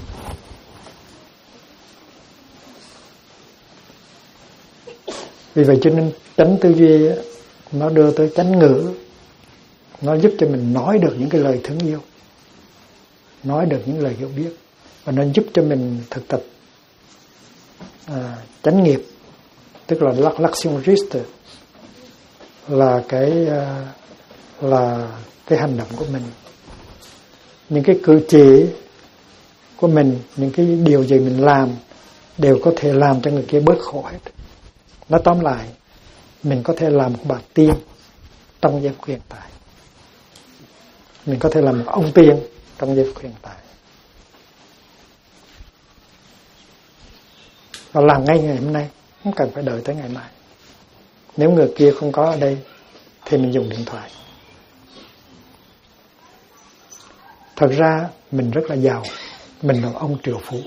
Vì vậy cho nên chánh tư duy nó đưa tới chánh ngữ, nó giúp cho mình nói được những cái lời thương yêu, nói được những lời hiểu biết, và nó giúp cho mình thực tập chánh nghiệp, tức là l'action juste, là cái hành động của mình, những cái cử chỉ của mình, những cái điều gì mình làm đều có thể làm cho người kia bớt khổ hết. Nói tóm lại, mình có thể làm một bà tiên trong giây phút hiện tại, mình có thể làm một ông tiên trong giây phút hiện tại, và làm ngay ngày hôm nay, không cần phải đợi tới ngày mai. Nếu người kia không có ở đây thì mình dùng điện thoại. Thật ra mình rất là giàu, mình là ông triệu phú.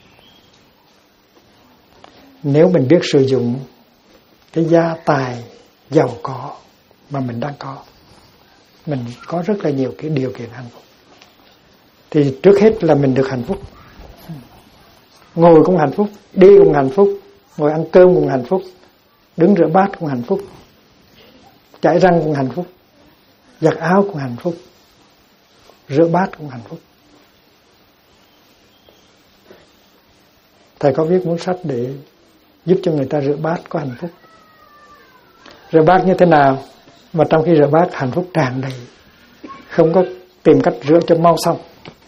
Nếu mình biết sử dụng cái gia tài giàu có mà mình đang có, mình có rất là nhiều cái điều kiện hạnh phúc, thì trước hết là mình được hạnh phúc. Ngồi cũng hạnh phúc, đi cũng hạnh phúc, ngồi ăn cơm cũng hạnh phúc, đứng rửa bát cũng hạnh phúc, chải răng cũng hạnh phúc, giặt áo cũng hạnh phúc, rửa bát cũng hạnh phúc. Thầy có viết cuốn sách để giúp cho người ta rửa bát có hạnh phúc. Rửa bát như thế nào mà trong khi rửa bát hạnh phúc tràn đầy, không có tìm cách rửa cho mau xong.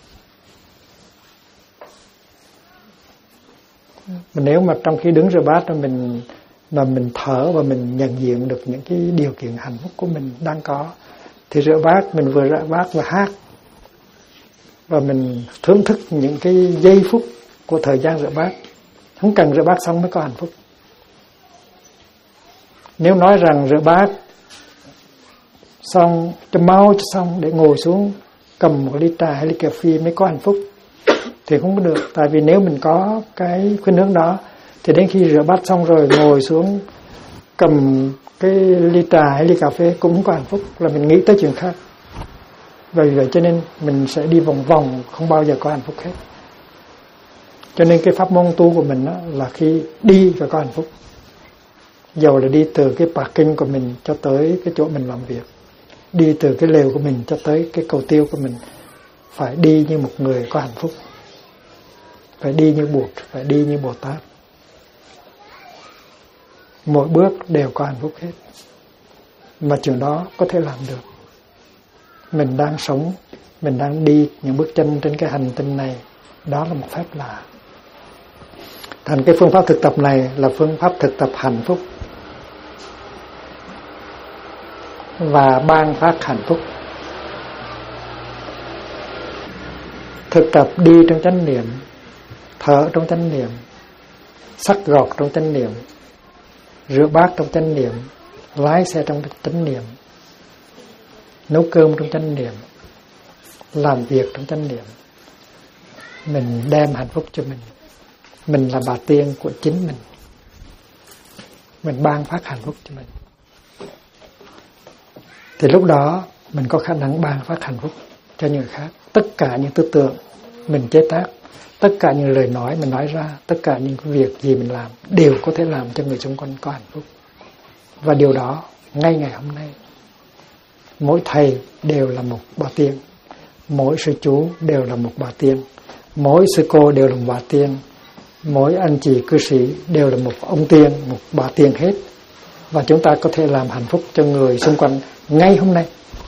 Nếu mà trong khi đứng rửa bát mà mình thở và mình nhận diện được những cái điều kiện hạnh phúc của mình đang có, thì rửa bát, mình vừa rửa bát vừa hát, và mình thưởng thức những cái giây phút của thời gian rửa bát. Không cần rửa bát xong mới có hạnh phúc. Nếu nói rằng rửa bát xong cho mau cho xong để ngồi xuống cầm một ly trà hay ly cà phê mới có hạnh phúc thì không có được. Tại vì nếu mình có cái khuynh hướng đó thì đến khi rửa bát xong rồi ngồi xuống cầm cái ly trà hay ly cà phê cũng không có hạnh phúc, là mình nghĩ tới chuyện khác. Vì vậy cho nên mình sẽ đi vòng vòng, không bao giờ có hạnh phúc hết. Cho nên cái pháp môn tu của mình đó là khi đi phải có hạnh phúc. Dầu là đi từ cái parking của mình cho tới cái chỗ mình làm việc, đi từ cái lều của mình cho tới cái cầu tiêu của mình, phải đi như một người có hạnh phúc, phải đi như Bụt, phải đi như Bồ Tát. Mỗi bước đều có hạnh phúc hết. Mà chuyện đó có thể làm được. Mình đang sống, mình đang đi những bước chân trên cái hành tinh này, đó là một phép lạ. Thành cái phương pháp thực tập này là phương pháp thực tập hạnh phúc và ban phát hạnh phúc. Thực tập đi trong chánh niệm, thở trong chánh niệm, xắt gọt trong chánh niệm, rửa bát trong chánh niệm, lái xe trong chánh niệm, nấu cơm trong chánh niệm, làm việc trong chánh niệm. Mình đem hạnh phúc cho mình. Mình là bà tiên của chính mình. Mình ban phát hạnh phúc cho mình. thì lúc đó mình có khả năng ban phát hạnh phúc cho người khác. Tất cả những tư tưởng mình chế tác, tất cả những lời nói mình nói ra, tất cả những việc gì mình làm đều có thể làm cho người xung quanh có hạnh phúc. Và điều đó ngay ngày hôm nay, mỗi thầy đều là một bà tiên, mỗi sư chú đều là một bà tiên, mỗi sư cô đều là một bà tiên, mỗi anh chị cư sĩ đều là một ông tiên, một bà tiên hết. Và chúng ta có thể làm hạnh phúc cho người xung quanh ngay hôm nay.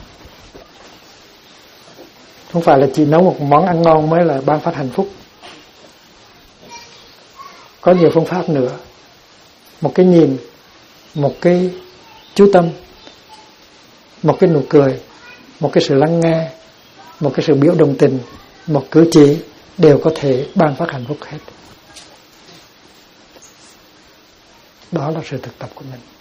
Không phải là chỉ nấu một món ăn ngon mới là ban phát hạnh phúc. Có nhiều phương pháp nữa. Một cái nhìn, một cái chú tâm, một cái nụ cười, một cái sự lắng nghe, một cái sự biểu đồng tình, một cử chỉ đều có thể ban phát hạnh phúc hết. Đó là sự thực tập của mình.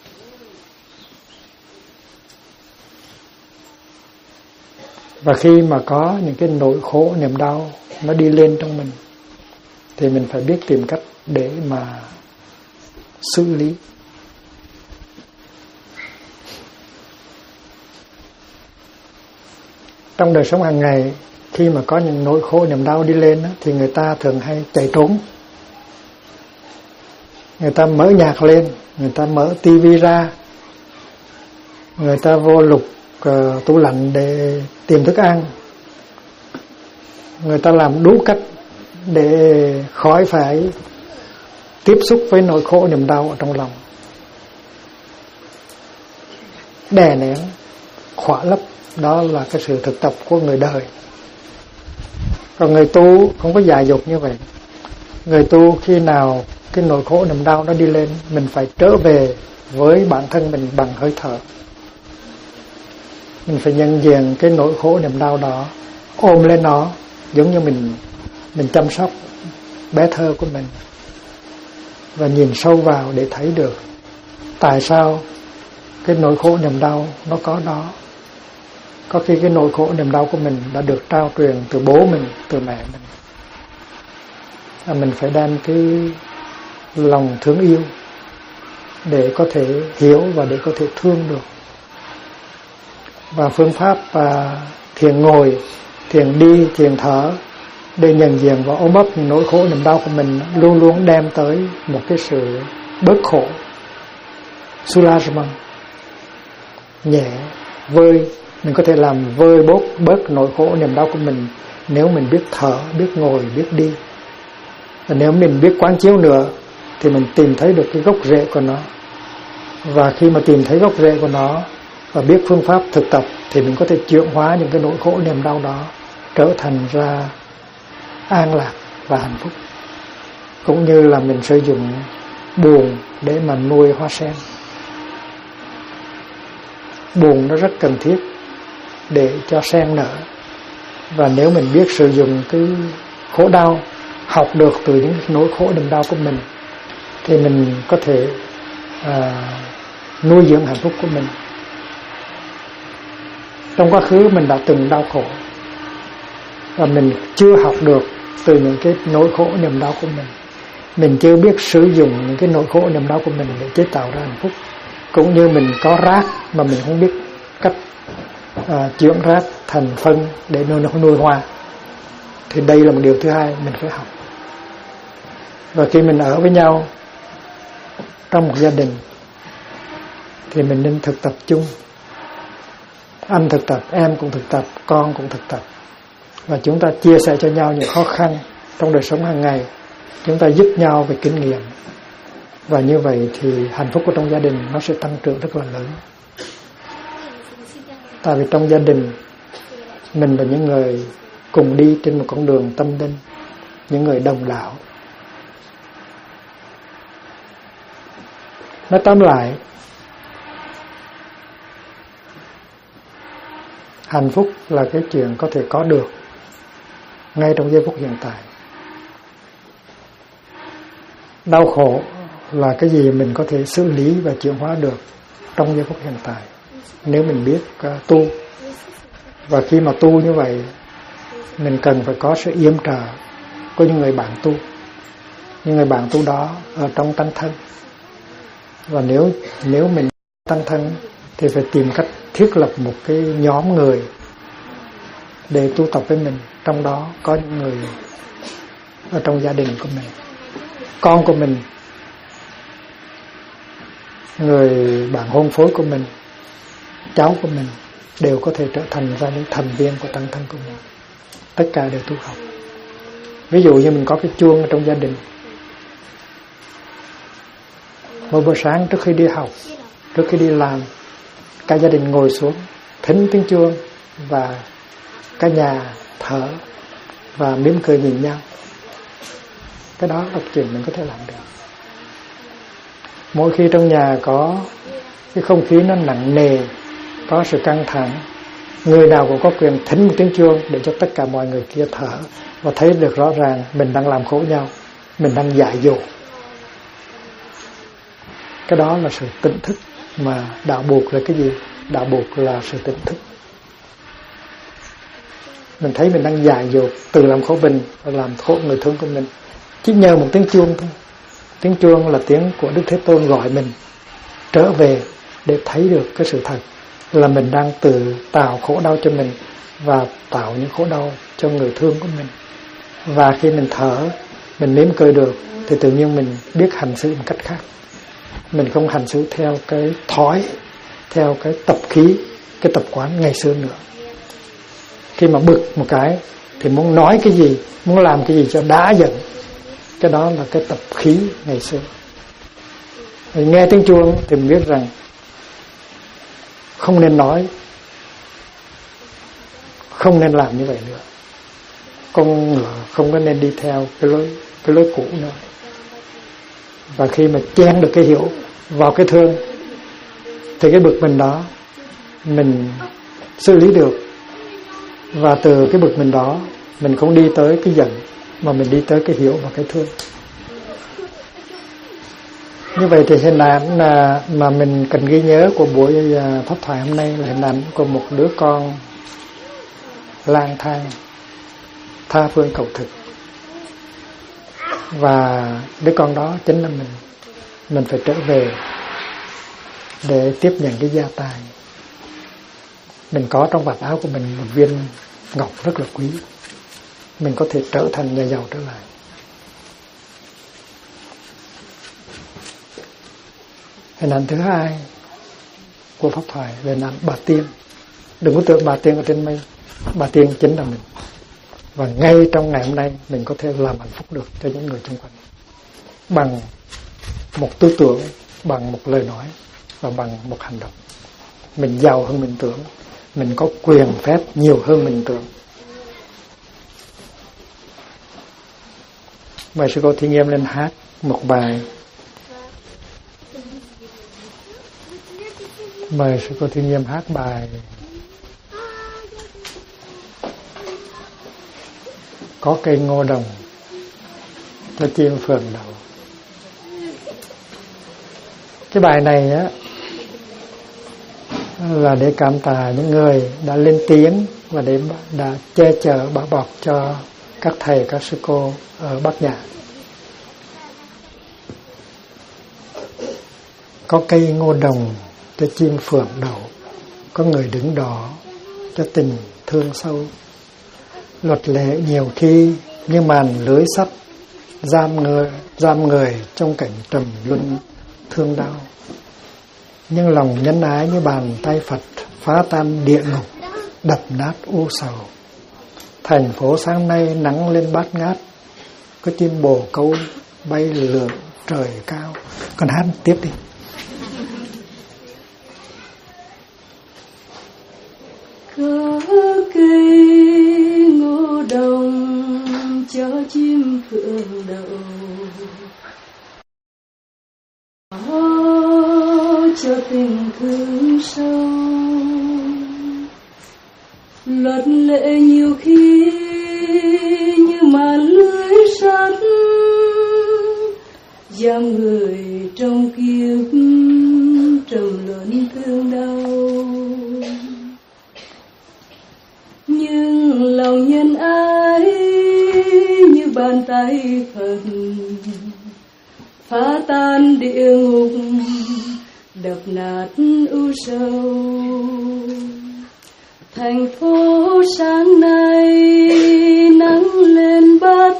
Và khi mà có những cái nỗi khổ, niềm đau nó đi lên trong mình, thì mình phải biết tìm cách để mà xử lý. Trong đời sống hàng ngày, khi mà có những nỗi khổ, niềm đau đi lên thì người ta thường hay chạy trốn. Người ta mở nhạc lên, người ta mở tivi ra, người ta vô lục tủ lạnh để tìm thức ăn, người ta làm đủ cách để khỏi phải tiếp xúc với nỗi khổ niềm đau ở trong lòng, đè nén, khỏa lấp. Đó là cái sự thực tập của người đời. Còn người tu không có dại dột như vậy. Người tu khi nào cái nỗi khổ niềm đau nó đi lên, mình phải trở về với bản thân mình bằng hơi thở. Mình phải nhận diện cái nỗi khổ niềm đau đó, ôm lên nó, giống như mình chăm sóc bé thơ của mình, và nhìn sâu vào để thấy được tại sao cái nỗi khổ niềm đau nó có đó. Có khi cái nỗi khổ niềm đau của mình đã được trao truyền từ bố mình, từ mẹ mình. Mình phải đem cái lòng thương yêu để có thể hiểu và để có thể thương được. Và phương pháp thiền ngồi, thiền đi, thiền thở để nhận diện và ôm ấp những nỗi khổ niềm đau của mình luôn luôn đem tới một cái sự bớt khổ, soulagement, nhẹ, vơi. Mình có thể làm vơi bớt nỗi khổ niềm đau của mình nếu mình biết thở, biết ngồi, biết đi. Và nếu mình biết quán chiếu nữa thì mình tìm thấy được cái gốc rễ của nó. Và khi mà tìm thấy gốc rễ của nó và biết phương pháp thực tập thì mình có thể chuyển hóa những cái nỗi khổ niềm đau đó trở thành ra an lạc và hạnh phúc. Cũng như là mình sử dụng buồn để mà nuôi hoa sen. Buồn nó rất cần thiết để cho sen nở. Và nếu mình biết sử dụng cái khổ đau, học được từ những nỗi khổ niềm đau của mình, thì mình có thể nuôi dưỡng hạnh phúc của mình. Trong quá khứ mình đã từng đau khổ và mình chưa học được từ những cái nỗi khổ niềm đau của mình. Mình chưa biết sử dụng những cái nỗi khổ niềm đau của mình để chế tạo ra hạnh phúc. Cũng như mình có rác mà mình không biết cách chuyển rác thành phân để nuôi hoa. Thì đây là một điều thứ hai mình phải học. Và khi mình ở với nhau trong một gia đình thì mình nên thực tập chung. Anh thực tập, em cũng thực tập, con cũng thực tập. Và chúng ta chia sẻ cho nhau những khó khăn trong đời sống hàng ngày. Chúng ta giúp nhau về kinh nghiệm. Và như vậy thì hạnh phúc của trong gia đình nó sẽ tăng trưởng rất là lớn. Tại vì trong gia đình mình là những người cùng đi trên một con đường tâm linh, những người đồng đạo. Nói tóm lại, hạnh phúc là cái chuyện có thể có được ngay trong giây phút hiện tại. Đau khổ là cái gì mình có thể xử lý và chuyển hóa được trong giây phút hiện tại, nếu mình biết tu. Và khi mà tu như vậy, mình cần phải có sự yểm trợ của những người bạn tu. Những người bạn tu đó ở trong tăng thân. Và nếu mình tăng thân thì phải tìm cách thiết lập một cái nhóm người để tu tập với mình. Trong đó có những người ở trong gia đình của mình, con của mình, người bạn hôn phối của mình, cháu của mình, đều có thể trở thành ra những thành viên của tăng thân của mình. Tất cả đều tu học. Ví dụ như mình có cái chuông ở trong gia đình, một buổi sáng trước khi đi học, trước khi đi làm, cả gia đình ngồi xuống thính tiếng chuông và cả nhà thở và mỉm cười nhìn nhau. Cái đó là chuyện mình có thể làm được. Mỗi khi trong nhà có cái không khí nó nặng nề, có sự căng thẳng, người nào cũng có quyền thính một tiếng chuông để cho tất cả mọi người kia thở và thấy được rõ ràng mình đang làm khổ nhau, mình đang dại dột. Cái đó là sự tỉnh thức. Mà đạo buộc là cái gì? Đạo buộc là sự tỉnh thức. Mình thấy mình đang dại dột, tự làm khổ mình và làm khổ người thương của mình, chỉ nhờ một tiếng chuông thôi. Tiếng chuông là tiếng của Đức Thế Tôn gọi mình trở về để thấy được cái sự thật là mình đang tự tạo khổ đau cho mình và tạo những khổ đau cho người thương của mình. Và khi mình thở, mình mỉm cười được thì tự nhiên mình biết hành xử một cách khác. Mình không hành xử theo cái thói, theo cái tập khí, cái tập quán ngày xưa nữa. Khi mà bực một cái thì muốn nói cái gì, muốn làm cái gì cho đã giận, cái đó là cái tập khí ngày xưa. Nghe tiếng chuông thì mình biết rằng không nên nói, không nên làm như vậy nữa. Con ngựa không có nên đi theo cái lối cũ nữa. Và khi mà chen được cái hiểu vào cái thương thì cái bực mình đó mình xử lý được. Và từ cái bực mình đó mình không đi tới cái giận mà mình đi tới cái hiểu và cái thương. Như vậy thì hình ảnh mà mình cần ghi nhớ của buổi pháp thoại hôm nay là hình ảnh của một đứa con lang thang tha phương cầu thực. Và đứa con đó chính là mình phải trở về để tiếp nhận cái gia tài. Mình có trong vạt áo của mình một viên ngọc rất là quý, mình có thể trở thành nhà giàu trở lại. Hình ảnh thứ hai của pháp thoại là hình ảnh bà tiên. Đừng có tưởng bà tiên ở trên mây, bà tiên chính là mình. Và ngay trong ngày hôm nay mình có thể làm hạnh phúc được cho những người xung quanh bằng một tư tưởng, bằng một lời nói và bằng một hành động. Mình giàu hơn mình tưởng, mình có quyền phép nhiều hơn mình tưởng. Mời sư cô Thi Nghiêm lên hát một bài. Mời sư cô Thi Nghiêm hát bài Có cây ngô đồng cho chim phượng đậu. Cái bài này á là để cảm tạ những người đã lên tiếng và đã che chở bảo bọc cho các thầy, các sư cô ở Bát Nhã. Có cây ngô đồng cho chim phượng đậu, có người đứng đó cho tình thương sâu. Luật lệ nhiều khi như màn lưới sắt giam người trong cảnh trầm luân thương đau. Nhưng lòng nhân ái như bàn tay Phật phá tan địa ngục, đập nát u sầu. Thành phố sáng nay nắng lên bát ngát, có chim bồ câu bay lượn trời cao. Còn hát tiếp đi. Có cây ngô đồng cho chim phượng đậu, cho tình thương sâu. Luật lệ nhiều khi như màn lưới sắt giam người trong kiếp trầm luân thương đau. Nhưng lòng nhân ái như bàn tay Phật phá tan địa ngục, đập nát u sầu. Thành phố sáng nay nắng lên bát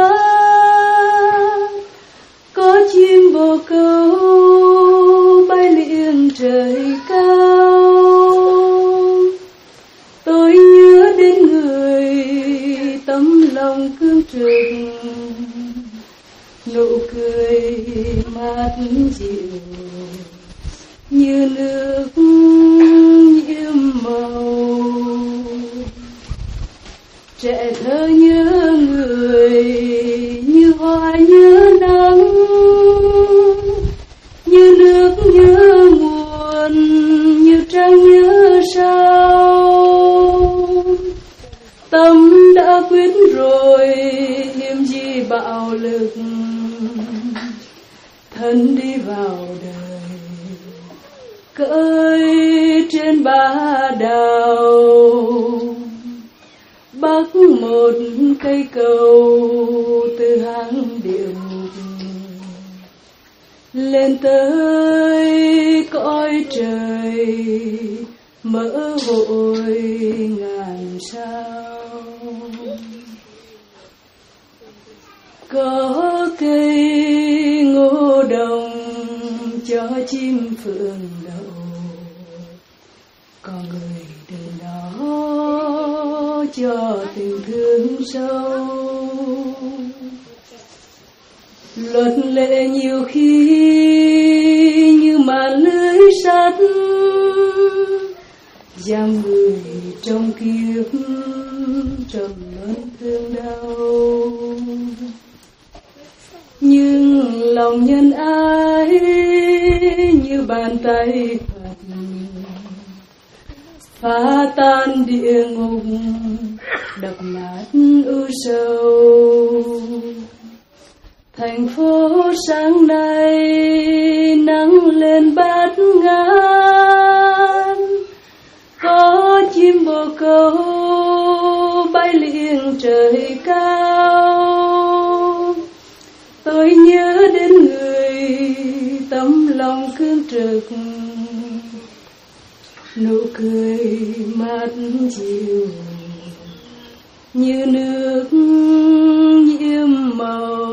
ngát, có chim bồ câu bay liệng trời cao. Tôi nhớ đến người tấm lòng cương trực, nụ cười mát dịu như nước nhiễm màu. Trẻ thơ nhớ người như hoa nhớ nắng, như nước nhớ nguồn, như trăng nhớ sao. Tâm đã quyết rồi hiếm gì bạo lực, thân đi vào đời cõi trên bá đào. Bắc một cây cầu từ hang địa ngục lên tới cõi trời, mở hội ngàn sao. Có cây ngô đồng cho chim phượng đậu, có người đến đó cho tình thương sâu. Luật lệ nhiều khi như màn lưới sắt, giam người trong kiếp trầm luân thương đau. Nhưng lòng nhân ái như bàn tay Phật, phá tan địa ngục đập nát u sầu. Thành phố sáng nay nắng lên bát ngát, có chim bồ câu bay liệng trời cao. Tôi nhớ đến người tấm lòng cương trực, nụ cười mát dịu như nước nhiễm màu.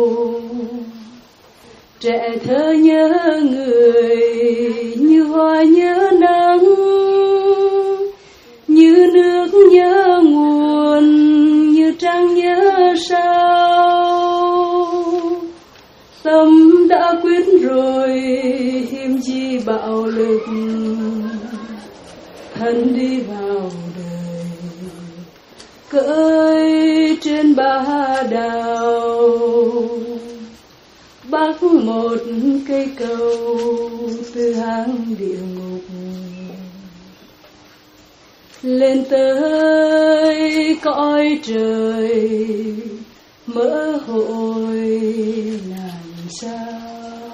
Trẻ thơ nhớ người như hoa nhớ nắng, như nước nhớ nguồn, như trăng nhớ sao. Tâm đã quyết rồi hiếm chi bạo lực, thân đi vào đời cõi trên bá đào. Bắc một cây cầu từ hang địa ngục lên tới cõi trời, mở hội ngàn sao.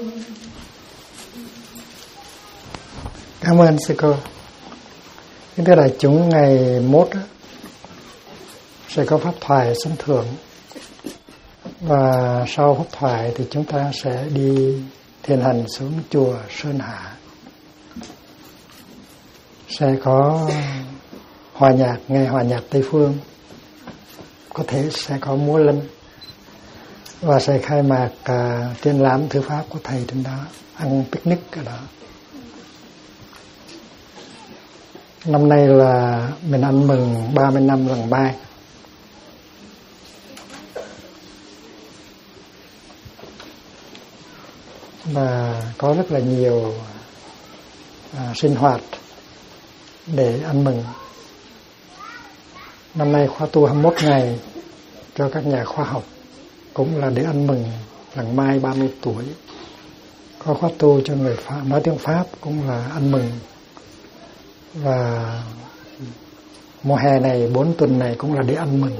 Cảm ơn sư cô. Kính thưa đại chúng, ngày mốt sẽ có pháp thoại sân thượng, và sau pháp thoại thì chúng ta sẽ đi thiền hành xuống chùa Sơn Hà. Sẽ có hòa nhạc, nghe hòa nhạc Tây Phương, có thể sẽ có múa lân, và sẽ khai mạc triển lãm thư pháp của thầy trên đó, ăn picnic ở đó. Năm nay là mình ăn mừng 30 năm lần Mai. Và có rất là nhiều sinh hoạt để ăn mừng. Năm nay khóa tu 21 ngày cho các nhà khoa học, cũng là để ăn mừng lần Mai 30 tuổi. Có khóa tu cho người Pháp, nói tiếng Pháp, cũng là ăn mừng. Và mùa hè này 4 tuần này cũng là để ăn mừng.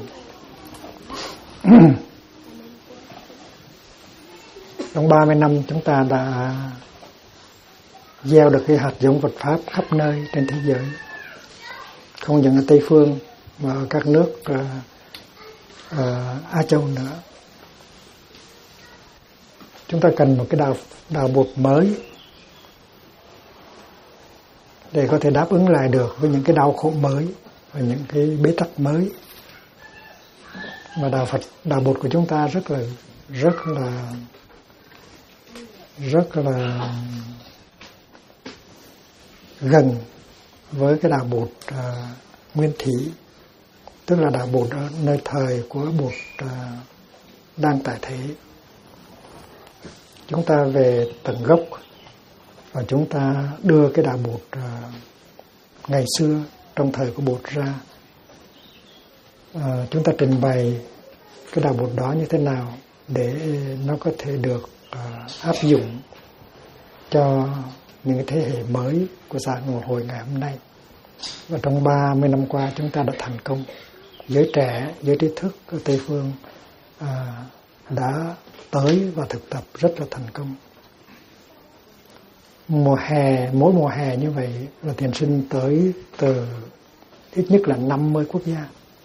Trong 30 năm chúng ta đã gieo được cái hạt giống Phật Pháp khắp nơi trên thế giới, không những ở Tây Phương mà ở các nước Á Châu nữa. Chúng ta cần một cái đạo Bụt mới để có thể đáp ứng lại được với những cái đau khổ mới và những cái bế tắc mới. Mà đạo Phật, đạo Bụt của chúng ta rất là gần với cái đạo Bụt nguyên thủy, tức là đạo Bụt ở nơi thời của Bụt đang tại thế. Chúng ta về tận gốc và chúng ta đưa cái đạo Bụt ngày xưa trong thời của Bụt ra. Chúng ta trình bày cái đạo Bụt đó như thế nào để nó có thể được áp dụng cho những cái thế hệ mới của xã hội ngày hôm nay. Và trong 30 năm qua chúng ta đã thành công. Giới trẻ, giới trí thức ở Tây Phương đã tới và thực tập rất là thành công. Mỗi mùa hè như vậy là thiền sinh tới từ ít nhất là 50 quốc gia.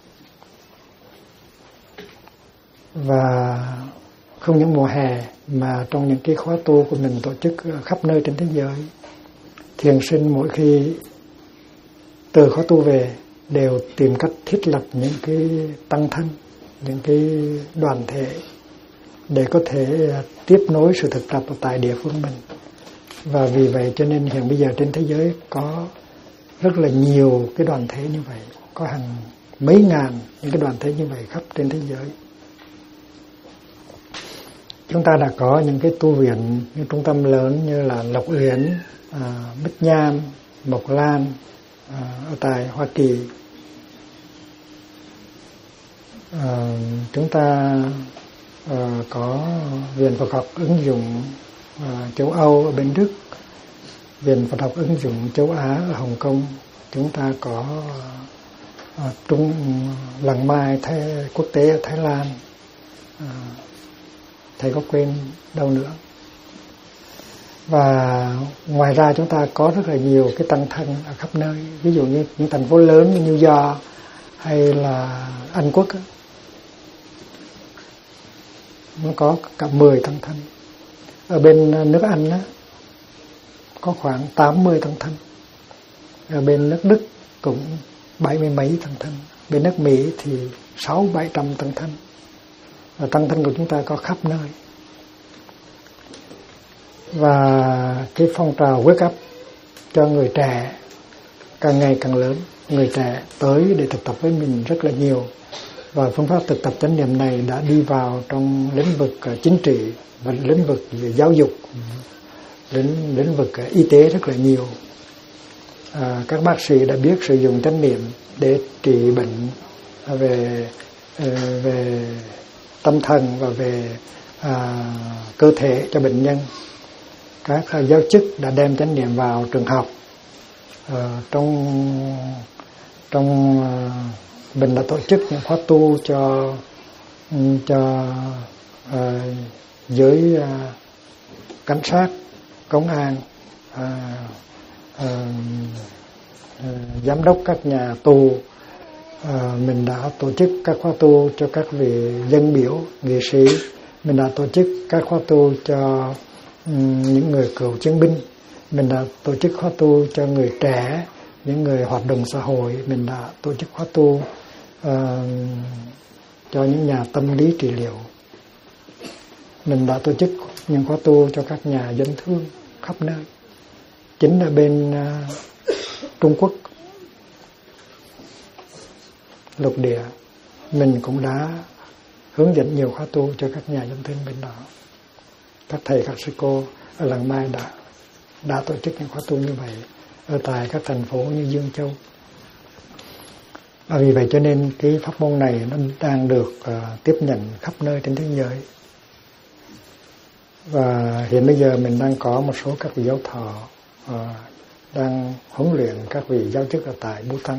Và không những mùa hè mà trong những cái khóa tu của mình tổ chức khắp nơi trên thế giới, thiền sinh mỗi khi từ khóa tu về đều tìm cách thiết lập những cái tăng thân, những cái đoàn thể để có thể tiếp nối sự thực tập ở tại địa phương mình. Và vì vậy cho nên hiện bây giờ trên thế giới có rất là nhiều cái đoàn thể như vậy, có hàng mấy ngàn những cái đoàn thể như vậy khắp trên thế giới. Chúng ta đã có những cái tu viện, những trung tâm lớn như là Lộc Uyển, Bích Nham, Mộc Lan ở tại Hoa Kỳ. Chúng ta có Viện Phật học ứng dụng châu Âu ở bên Đức, Viện Phật học ứng dụng châu Á ở Hồng Kông. Chúng ta có Làng Mai quốc tế ở Thái Lan. Thầy có quên đâu nữa. Và ngoài ra chúng ta có rất là nhiều cái tăng thân ở khắp nơi. Ví dụ như những thành phố lớn như New York hay là Anh Quốc á, nó có cả 10 tăng thân. Ở bên nước Anh á, có khoảng 80 tăng thân. Ở bên nước Đức cũng 70 mấy tăng thân. Bên nước Mỹ thì 600-700 tăng thân. Và tăng thân của chúng ta có khắp nơi. Và cái phong trào wake up cho người trẻ càng ngày càng lớn. Người trẻ tới để thực tập với mình rất là nhiều. Và phương pháp thực tập chánh niệm này đã đi vào trong lĩnh vực chính trị và lĩnh vực giáo dục, lĩnh vực y tế rất là nhiều. Các bác sĩ đã biết sử dụng chánh niệm để trị bệnh về tâm thần và về cơ thể cho bệnh nhân. Các giáo chức đã đem chánh niệm vào trường học. Trong mình đã tổ chức những khóa tu cho giới cảnh sát, công an, giám đốc các nhà tù. Mình đã tổ chức các khóa tu cho các vị dân biểu, nghệ sĩ. Mình đã tổ chức các khóa tu cho những người cựu chiến binh. Mình đã tổ chức khóa tu cho người trẻ, những người hoạt động xã hội. Mình đã tổ chức khóa tu cho những nhà tâm lý trị liệu. Mình đã tổ chức những khóa tu cho các nhà dân thương khắp nơi. Chính là bên Trung Quốc lục địa, mình cũng đã hướng dẫn nhiều khóa tu cho các nhà dân thương bên đó. Các thầy, các sư cô ở Làng Mai đã tổ chức những khóa tu như vậy ở tại các thành phố như Dương Châu. Và vì vậy cho nên cái pháp môn này nó đang được tiếp nhận khắp nơi trên thế giới. Và hiện bây giờ mình đang có một số các vị giáo thọ đang huấn luyện các vị giáo chức ở tại Bhutan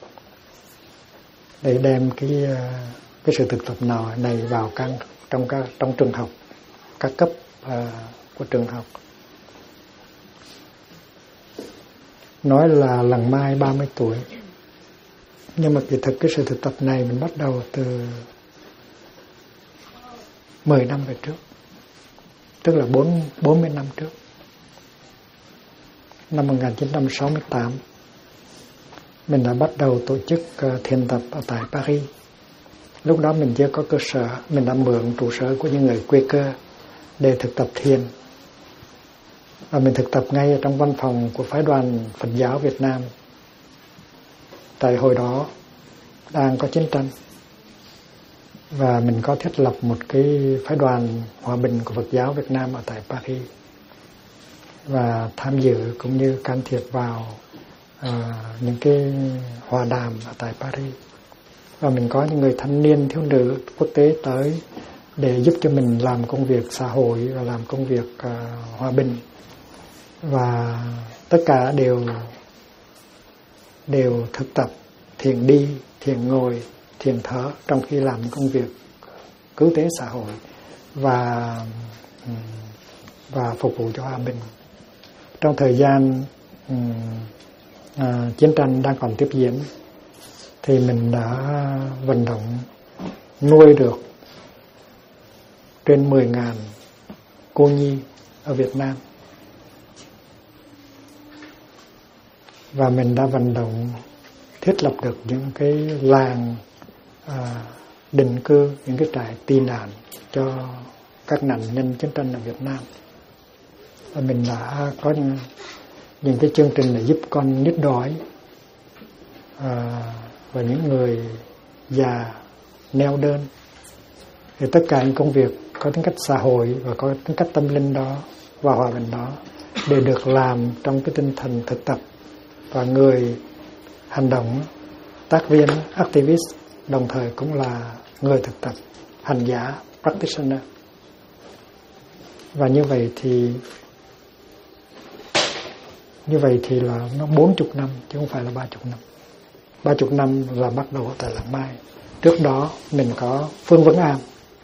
để đem cái sự thực tập này vào trong trường học, các cấp của trường học. Nói là Làng Mai 30 tuổi, nhưng mà kỳ thực cái sự thực tập này mình bắt đầu từ 10 năm về trước, tức là 40 năm trước. năm 1968 mình đã bắt đầu tổ chức thiền tập ở tại Paris. Lúc đó mình chưa có cơ sở, mình đã mượn trụ sở của những người Quaker để thực tập thiền. Và mình thực tập ngay ở trong văn phòng của phái đoàn Phật giáo Việt Nam. Tại hồi đó đang có chiến tranh. Và mình có thiết lập một cái phái đoàn hòa bình của Phật giáo Việt Nam ở tại Paris. Và tham dự cũng như can thiệp vào những cái hòa đàm ở tại Paris. Và mình có những người thanh niên thiếu nữ quốc tế tới để giúp cho mình làm công việc xã hội và làm công việc hòa bình. Và tất cả đều thực tập thiền đi, thiền ngồi, thiền thở trong khi làm công việc cứu tế xã hội và phục vụ cho hòa bình. Trong thời gian chiến tranh đang còn tiếp diễn thì mình đã vận động nuôi được trên 10.000 cô nhi ở Việt Nam. Và mình đã vận động thiết lập được những cái làng định cư, những cái trại tị nạn cho các nạn nhân chiến tranh ở Việt Nam. Và mình đã có những cái chương trình để giúp con nít đói và những người già neo đơn. Thì tất cả những công việc có tính cách xã hội và có tính cách tâm linh đó và hòa bình đó đều được làm trong cái tinh thần thực tập. Và người hành động, tác viên, activist đồng thời cũng là người thực tập, hành giả, practitioner. Và như vậy thì là nó 40 năm chứ không phải là 30 năm. 30 năm là bắt đầu tại Làng Mai. Trước đó mình có Phương Vấn Am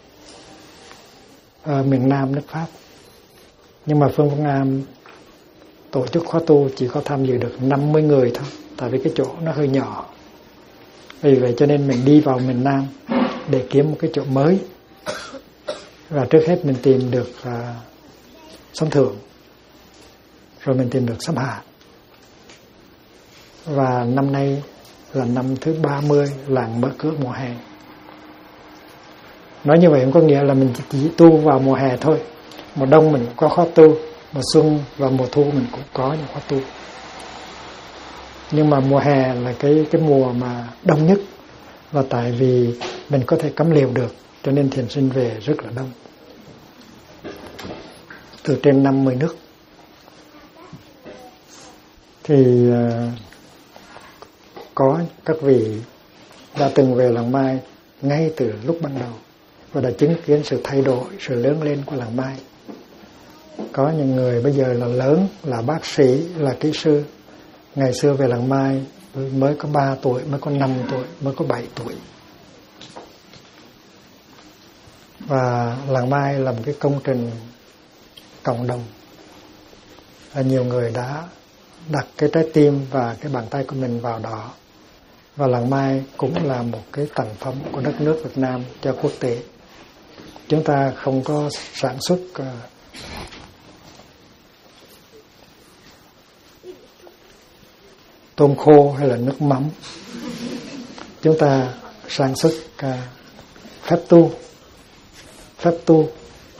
ở miền Nam nước Pháp. Nhưng mà Phương Vấn Am tổ chức khóa tu chỉ có tham dự được 50 người thôi, tại vì cái chỗ nó hơi nhỏ. Vì vậy cho nên mình đi vào miền Nam để kiếm một cái chỗ mới. Và trước hết mình tìm được Sông Thượng, rồi mình tìm được Sông Hạ. Và năm nay là năm thứ 30 làng mở cửa mùa hè. Nói như vậy không có nghĩa là mình chỉ tu vào mùa hè thôi. Mùa đông mình cũng có khóa tu, mùa xuân và mùa thu mình cũng có những khóa tu. Nhưng mà mùa hè là cái mùa mà đông nhất. Và tại vì mình có thể cắm liều được, cho nên thiền sinh về rất là đông. Từ trên 50 nước. Thì có các vị đã từng về Làng Mai ngay từ lúc ban đầu và đã chứng kiến sự thay đổi, sự lớn lên của Làng Mai. Có những người bây giờ là lớn, là bác sĩ, là kỹ sư. Ngày xưa về Làng Mai mới có 3 tuổi, mới có 5 tuổi, mới có 7 tuổi. Và Làng Mai là một cái công trình cộng đồng. Nhiều người đã đặt cái trái tim và cái bàn tay của mình vào đó. Và Làng Mai cũng là một cái tặng phẩm của đất nước Việt Nam cho quốc tế. Chúng ta không có sản xuất tôm khô hay là nước mắm. Chúng ta sản xuất phép tu,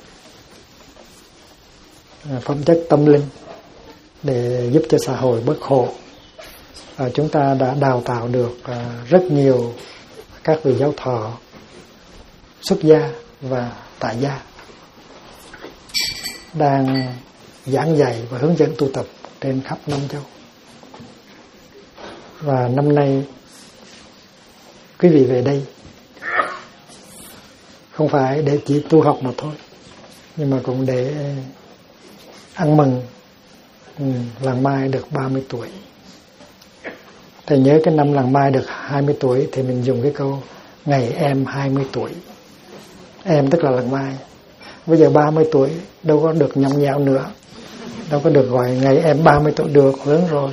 phẩm chất tâm linh để giúp cho xã hội bớt khổ. Chúng ta đã đào tạo được rất nhiều các vị giáo thọ xuất gia và tại gia đang giảng dạy và hướng dẫn tu tập trên khắp năm châu. Và năm nay quý vị về đây không phải để chỉ tu học mà thôi, nhưng mà cũng để ăn mừng Làng Mai được 30 tuổi. Thầy nhớ cái năm Làng Mai được 20 tuổi thì mình dùng cái câu ngày em 20 tuổi. Em tức là Làng Mai. Bây giờ 30 tuổi đâu có được nhõng nhẽo nữa, đâu có được gọi ngày em 30 tuổi được, lớn rồi.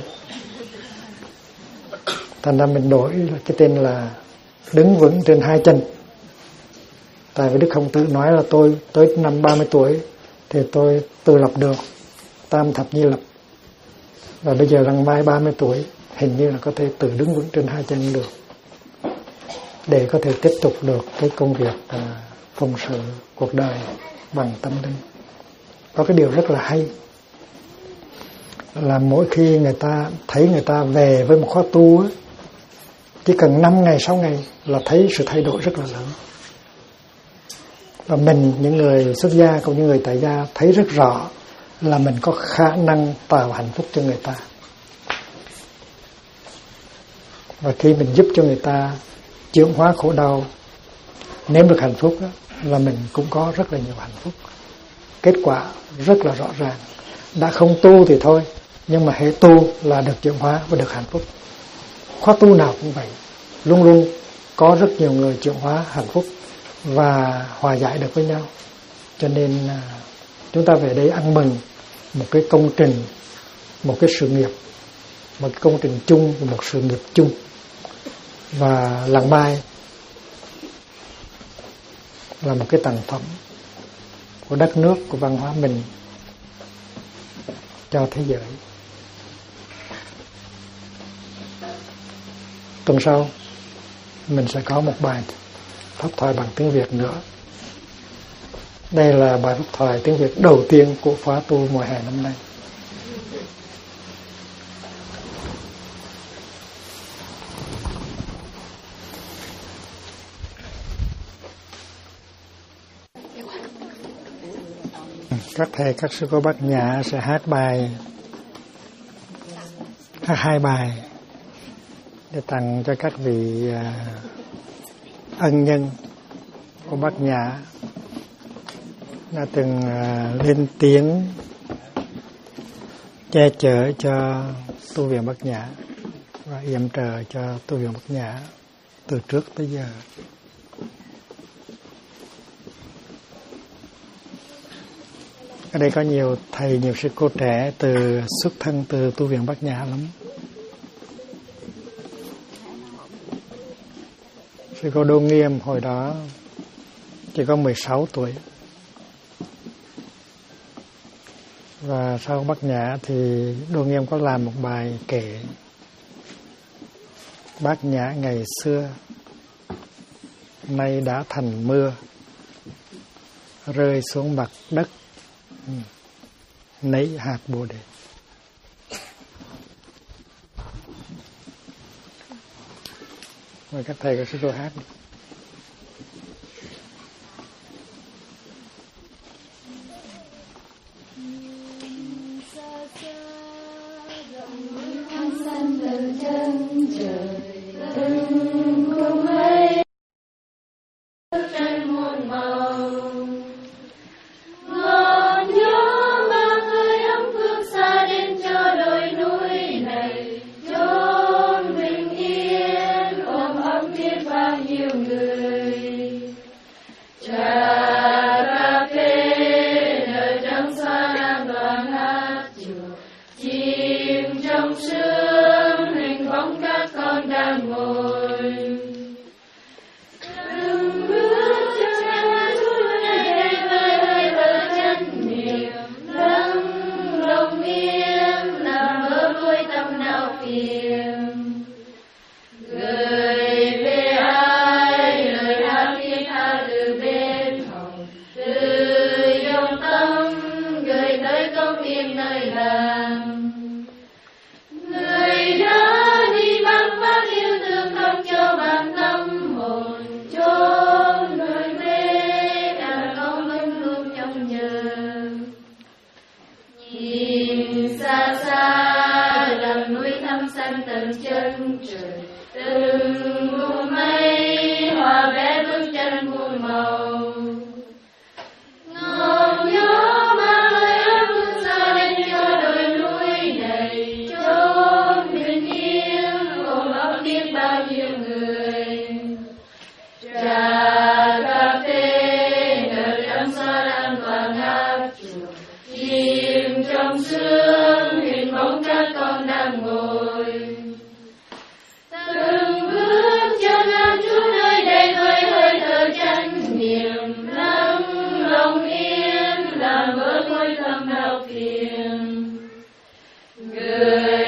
Thành ra mình đổi cái tên là đứng vững trên hai chân. Tại vì Đức Khổng Tử nói là tôi tới năm 30 tuổi thì tôi tự lập được, tam thập nhi lập. Và bây giờ Lăng Mai 30 tuổi, hình như là có thể tự đứng vững trên hai chân được, để có thể tiếp tục được cái công việc phụng sự cuộc đời bằng tâm linh. Có cái điều rất là hay là mỗi khi người ta thấy người ta về với một khóa tu ấy, chỉ cần 5 ngày 6 ngày là thấy sự thay đổi rất là lớn. Và mình, những người xuất gia cũng như người tại gia, thấy rất rõ là mình có khả năng tạo hạnh phúc cho người ta. Và khi mình giúp cho người ta chuyển hóa khổ đau, nếm được hạnh phúc đó, là mình cũng có rất là nhiều hạnh phúc. Kết quả rất là rõ ràng. Đã không tu thì thôi, nhưng mà hệ tu là được chuyển hóa và được hạnh phúc. Khóa tu nào cũng vậy, luôn luôn có rất nhiều người chuyển hóa hạnh phúc và hòa giải được với nhau. Cho nên chúng ta về đây ăn mừng một cái công trình, một cái sự nghiệp, một cái công trình chung, một sự nghiệp chung. Và Làng Mai là một cái tặng phẩm của đất nước, của văn hóa mình cho thế giới. Tuần sau mình sẽ có một bài pháp thoại bằng tiếng Việt nữa. Đây là bài pháp thoại tiếng Việt đầu tiên của khóa tu mùa hè năm nay. Các thầy, các sư cô Bát Nhã sẽ hát hai bài để tặng cho các vị ân nhân của Bát Nhã đã từng lên tiếng che chở cho tu viện Bát Nhã và yểm trợ cho tu viện Bát Nhã từ trước tới giờ. Ở đây có nhiều thầy, nhiều sư cô trẻ xuất thân từ tu viện Bát Nhã lắm. Sư cô Đô Nghiêm hồi đó chỉ có 16 tuổi. Và sau Bát Nhã thì Đô Nghiêm có làm một bài kể Bát Nhã ngày xưa nay đã thành mưa, rơi xuống mặt đất nấy hạt Bồ Đề. Mời các thầy, các sư cô hát. Good.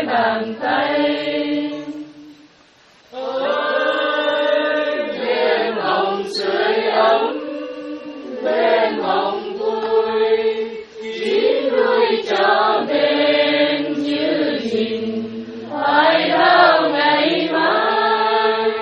đàn Tây. Đêm hồng sưởi ấm, đêm hồng vui, chín đuôi trở bên như hình hoài thao ngày mai.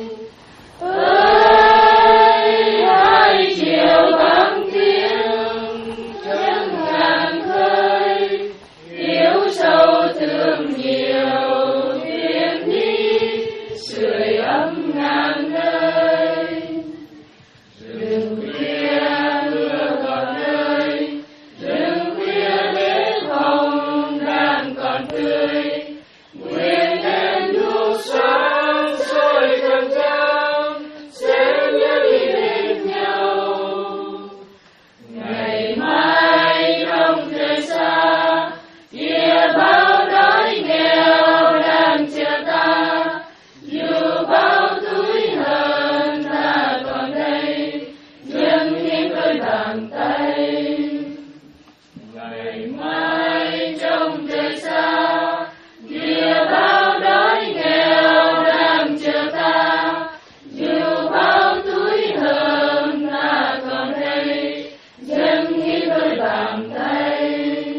Ơi hai chiều vắng tiếng chân ngàn khơi, yêu sâu thương nhiều tiếng đi sưởi ấm ngàn nơi. Rừng khuya mưa còn rơi, rừng khuya nếp hồng đang còn tươi, nguyện đêm đủ sáng soi trần gian sẽ nhớ đi bên nhau. Ngày mai trong trời xa, kia bao đói nghèo đang chờ ta, dù bao túi hờn ta còn đây, nhưng hiến đôi bàn tay. Ngày mai trong trời xa, kia bao đói nghèo đang chờ ta, dù bao túi hờn ta còn đây, nhưng hiến đôi bàn tay.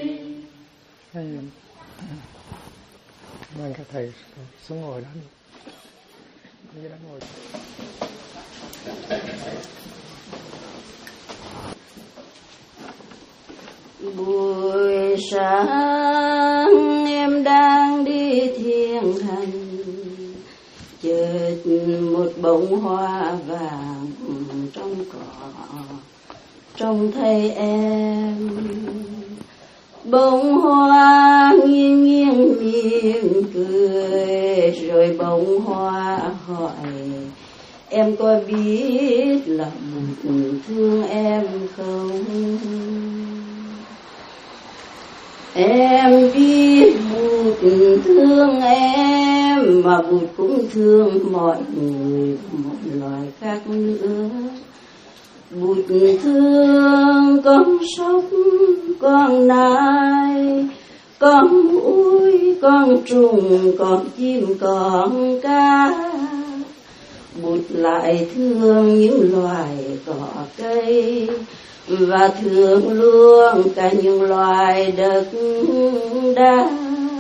Mời các thầy xuống ngồi đó. Đi đó ngồi. Buổi sáng em đang đi thiên hành, chợt một bông hoa vàng trong cỏ trông thấy em. Bông hoa nghiêng nghiêng mỉm cười, rồi bông hoa hỏi em có biết là Bụt thương em không? Em biết Bụt thương em, mà Bụt cũng thương mọi người, mọi loài khác nữa. Bụt thương con sóc, con nai, con muỗi, con trùng, con chim, con cá. Bụt lại thương những loài cỏ cây, và thương luôn cả những loài đất đá.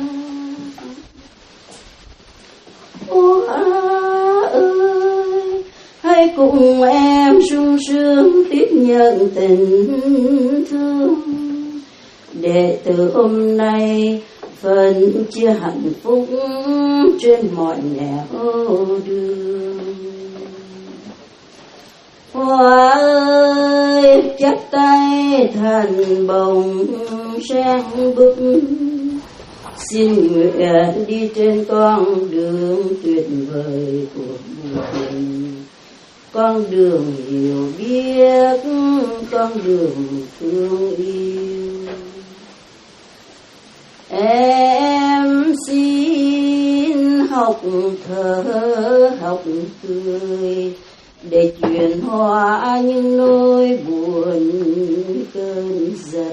Hoa ơi, hãy cùng em sung sướng tiếp nhận tình thương, để từ hôm nay phân chia hạnh phúc trên mọi nẻo đường. Hoa ơi, chắp tay thành bồng sen bức, xin nguyện đi trên con đường tuyệt vời của mình, con đường hiểu biết, con đường thương yêu. Em xin học thở, học cười, để chuyển hóa những nỗi buồn cơn giận,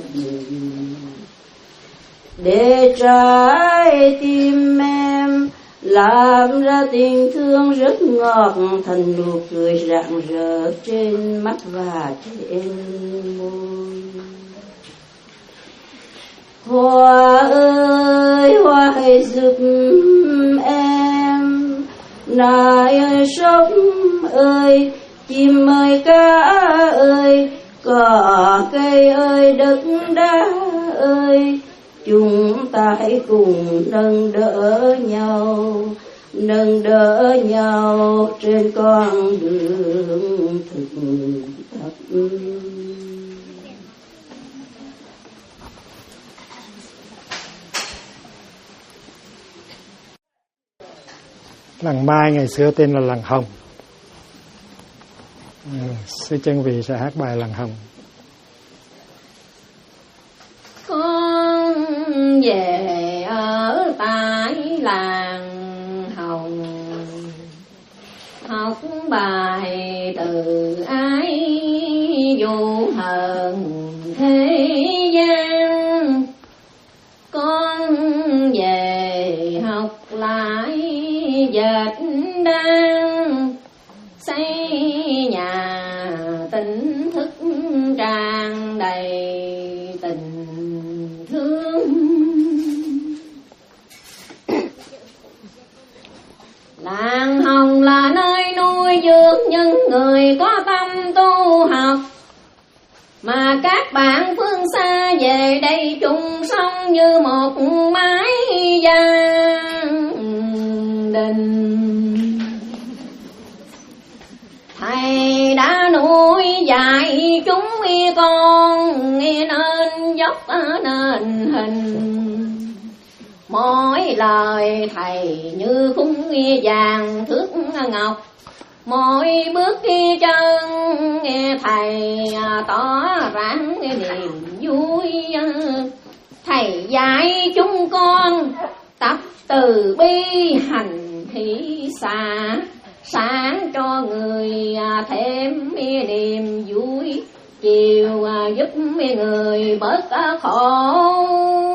để trái tim em làm ra tình thương rất ngọt, thành nụ cười rạng rỡ trên mắt và trên môi. Hoa ơi, hoa hãy giúp em, nai ơi, sóc ơi, chim ơi, cá ơi, cỏ cây ơi, đất đá ơi, chúng ta hãy cùng nâng đỡ nhau trên con đường thực tập. Làng Mai ngày xưa tên là làng Hồng. Sư Chân Vị sẽ hát bài làng Hồng. Con về ở tại làng Hồng, học bài từ ái vô hờn thế gian. Con về sống như một mái gia đình. Thầy đã nuôi dạy chúng con nên dốc nên hình. Mỗi lời thầy như khung vàng thước ngọc, mỗi bước chân thầy tỏ ràng niềm vui. Thầy dạy chúng con tập từ bi hành hỷ xả, sáng cho người thêm niềm vui, chiều giúp người bớt khổ.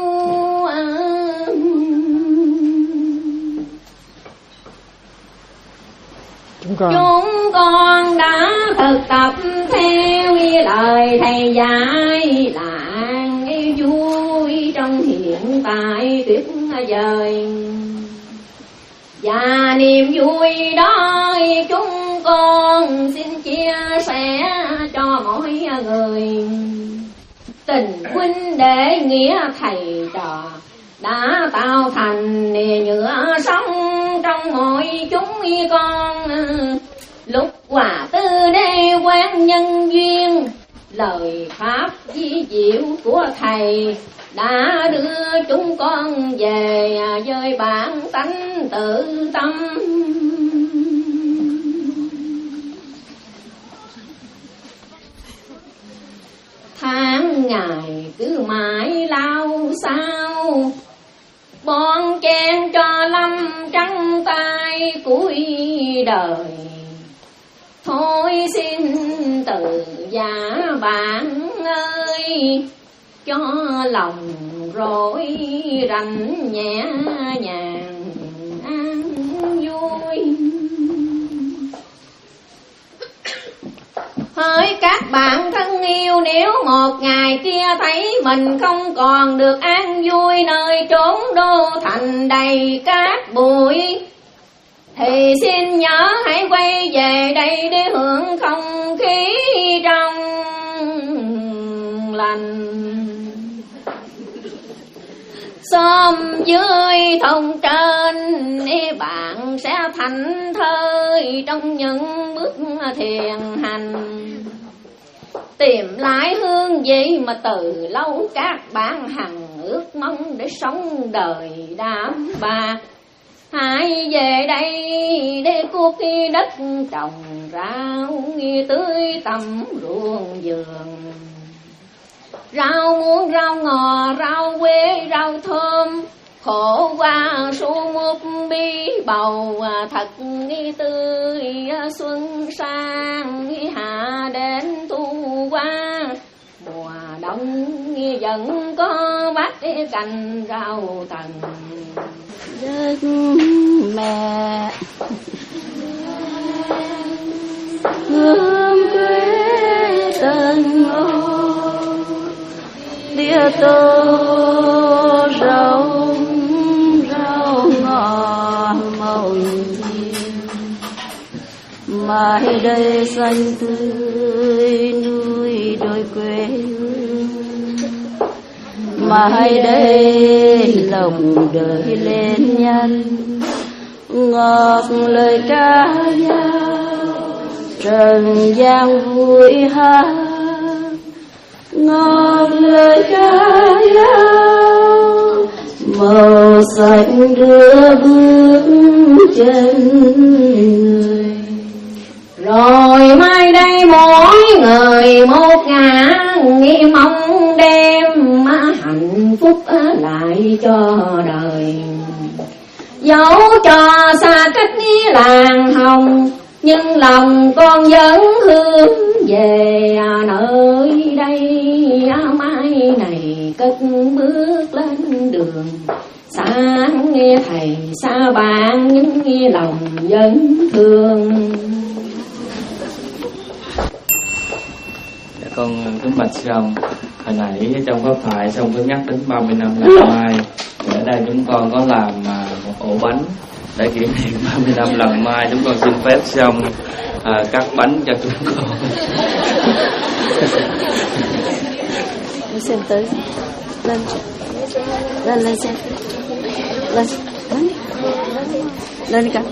Chúng con đã thực tập theo lời thầy dạy, làng vui trong hiện tại tuyệt vời. Và niềm vui đó chúng con xin chia sẻ cho mỗi người. Tình huynh đệ nghĩa thầy trò đã tạo thành nhựa sống trong mỗi chúng con. Lúc hòa tư đê quan nhân duyên, lời pháp di diệu của thầy đã đưa chúng con về với bản tánh tự tâm. Tháng ngày cứ mãi lao sao, bon chen cho lâm trắng tay cuối đời. Thôi xin từ giả bạn ơi, cho lòng rối rành nhẹ nhàng an vui. Hỡi các bạn thân yêu, nếu một ngày kia thấy mình không còn được an vui nơi chốn đô thành đầy cát bụi, thì xin nhớ hãy quay về đây để hưởng không khí trong lành. Xóm dưới thôn trên bạn sẽ thảnh thơi trong những bước thiền hành, tìm lại hương vị mà từ lâu các bạn hằng ước mong để sống đời đạm bạc. Hãy về đây để cuốc đất trồng rau tưới tầm ruộng vườn. Rau muống, rau ngò, rau quế, rau thơm, khổ qua su mút bi bầu thật tươi xuân sang. Hạ đến thu qua mùa đông vẫn có bát cành rau tầng. Đất mẹ hương quê tình ô, đĩa tô rau ngò màu nhiệm. Mai đây xanh tươi nuôi đôi quê hương, mai đây lòng đời lên nhanh. Ngọt lời ca dao trần gian vui hát, ngọt lời ca dao màu xanh đưa bước chân người. Rồi mai đây mỗi người một ngả nghi mong đem hạnh phúc lại cho đời. Dẫu cho xa cách làng hồng, nhưng lòng con vẫn hướng về nơi đây. Mai này cất bước lên đường, sáng nghe thầy xa bạn nhưng nghe lòng vẫn thương. Con kính bạch sư ông, hồi nãy trong pháp thoại xong có nhắc đến 30 năm làm mai. Ở đây chúng con có làm một ổ bánh để kỷ niệm 30 năm làm mai. Chúng con xin phép sư ông cắt bánh cho chúng con. Xem tới lên. Lên xem. Lên đi con.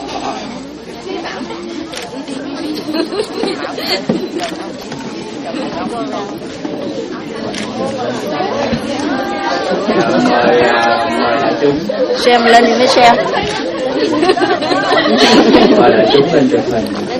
Mời đại chúng. Xem lên đi mới xem. Mời đại chúng lên chụp hình.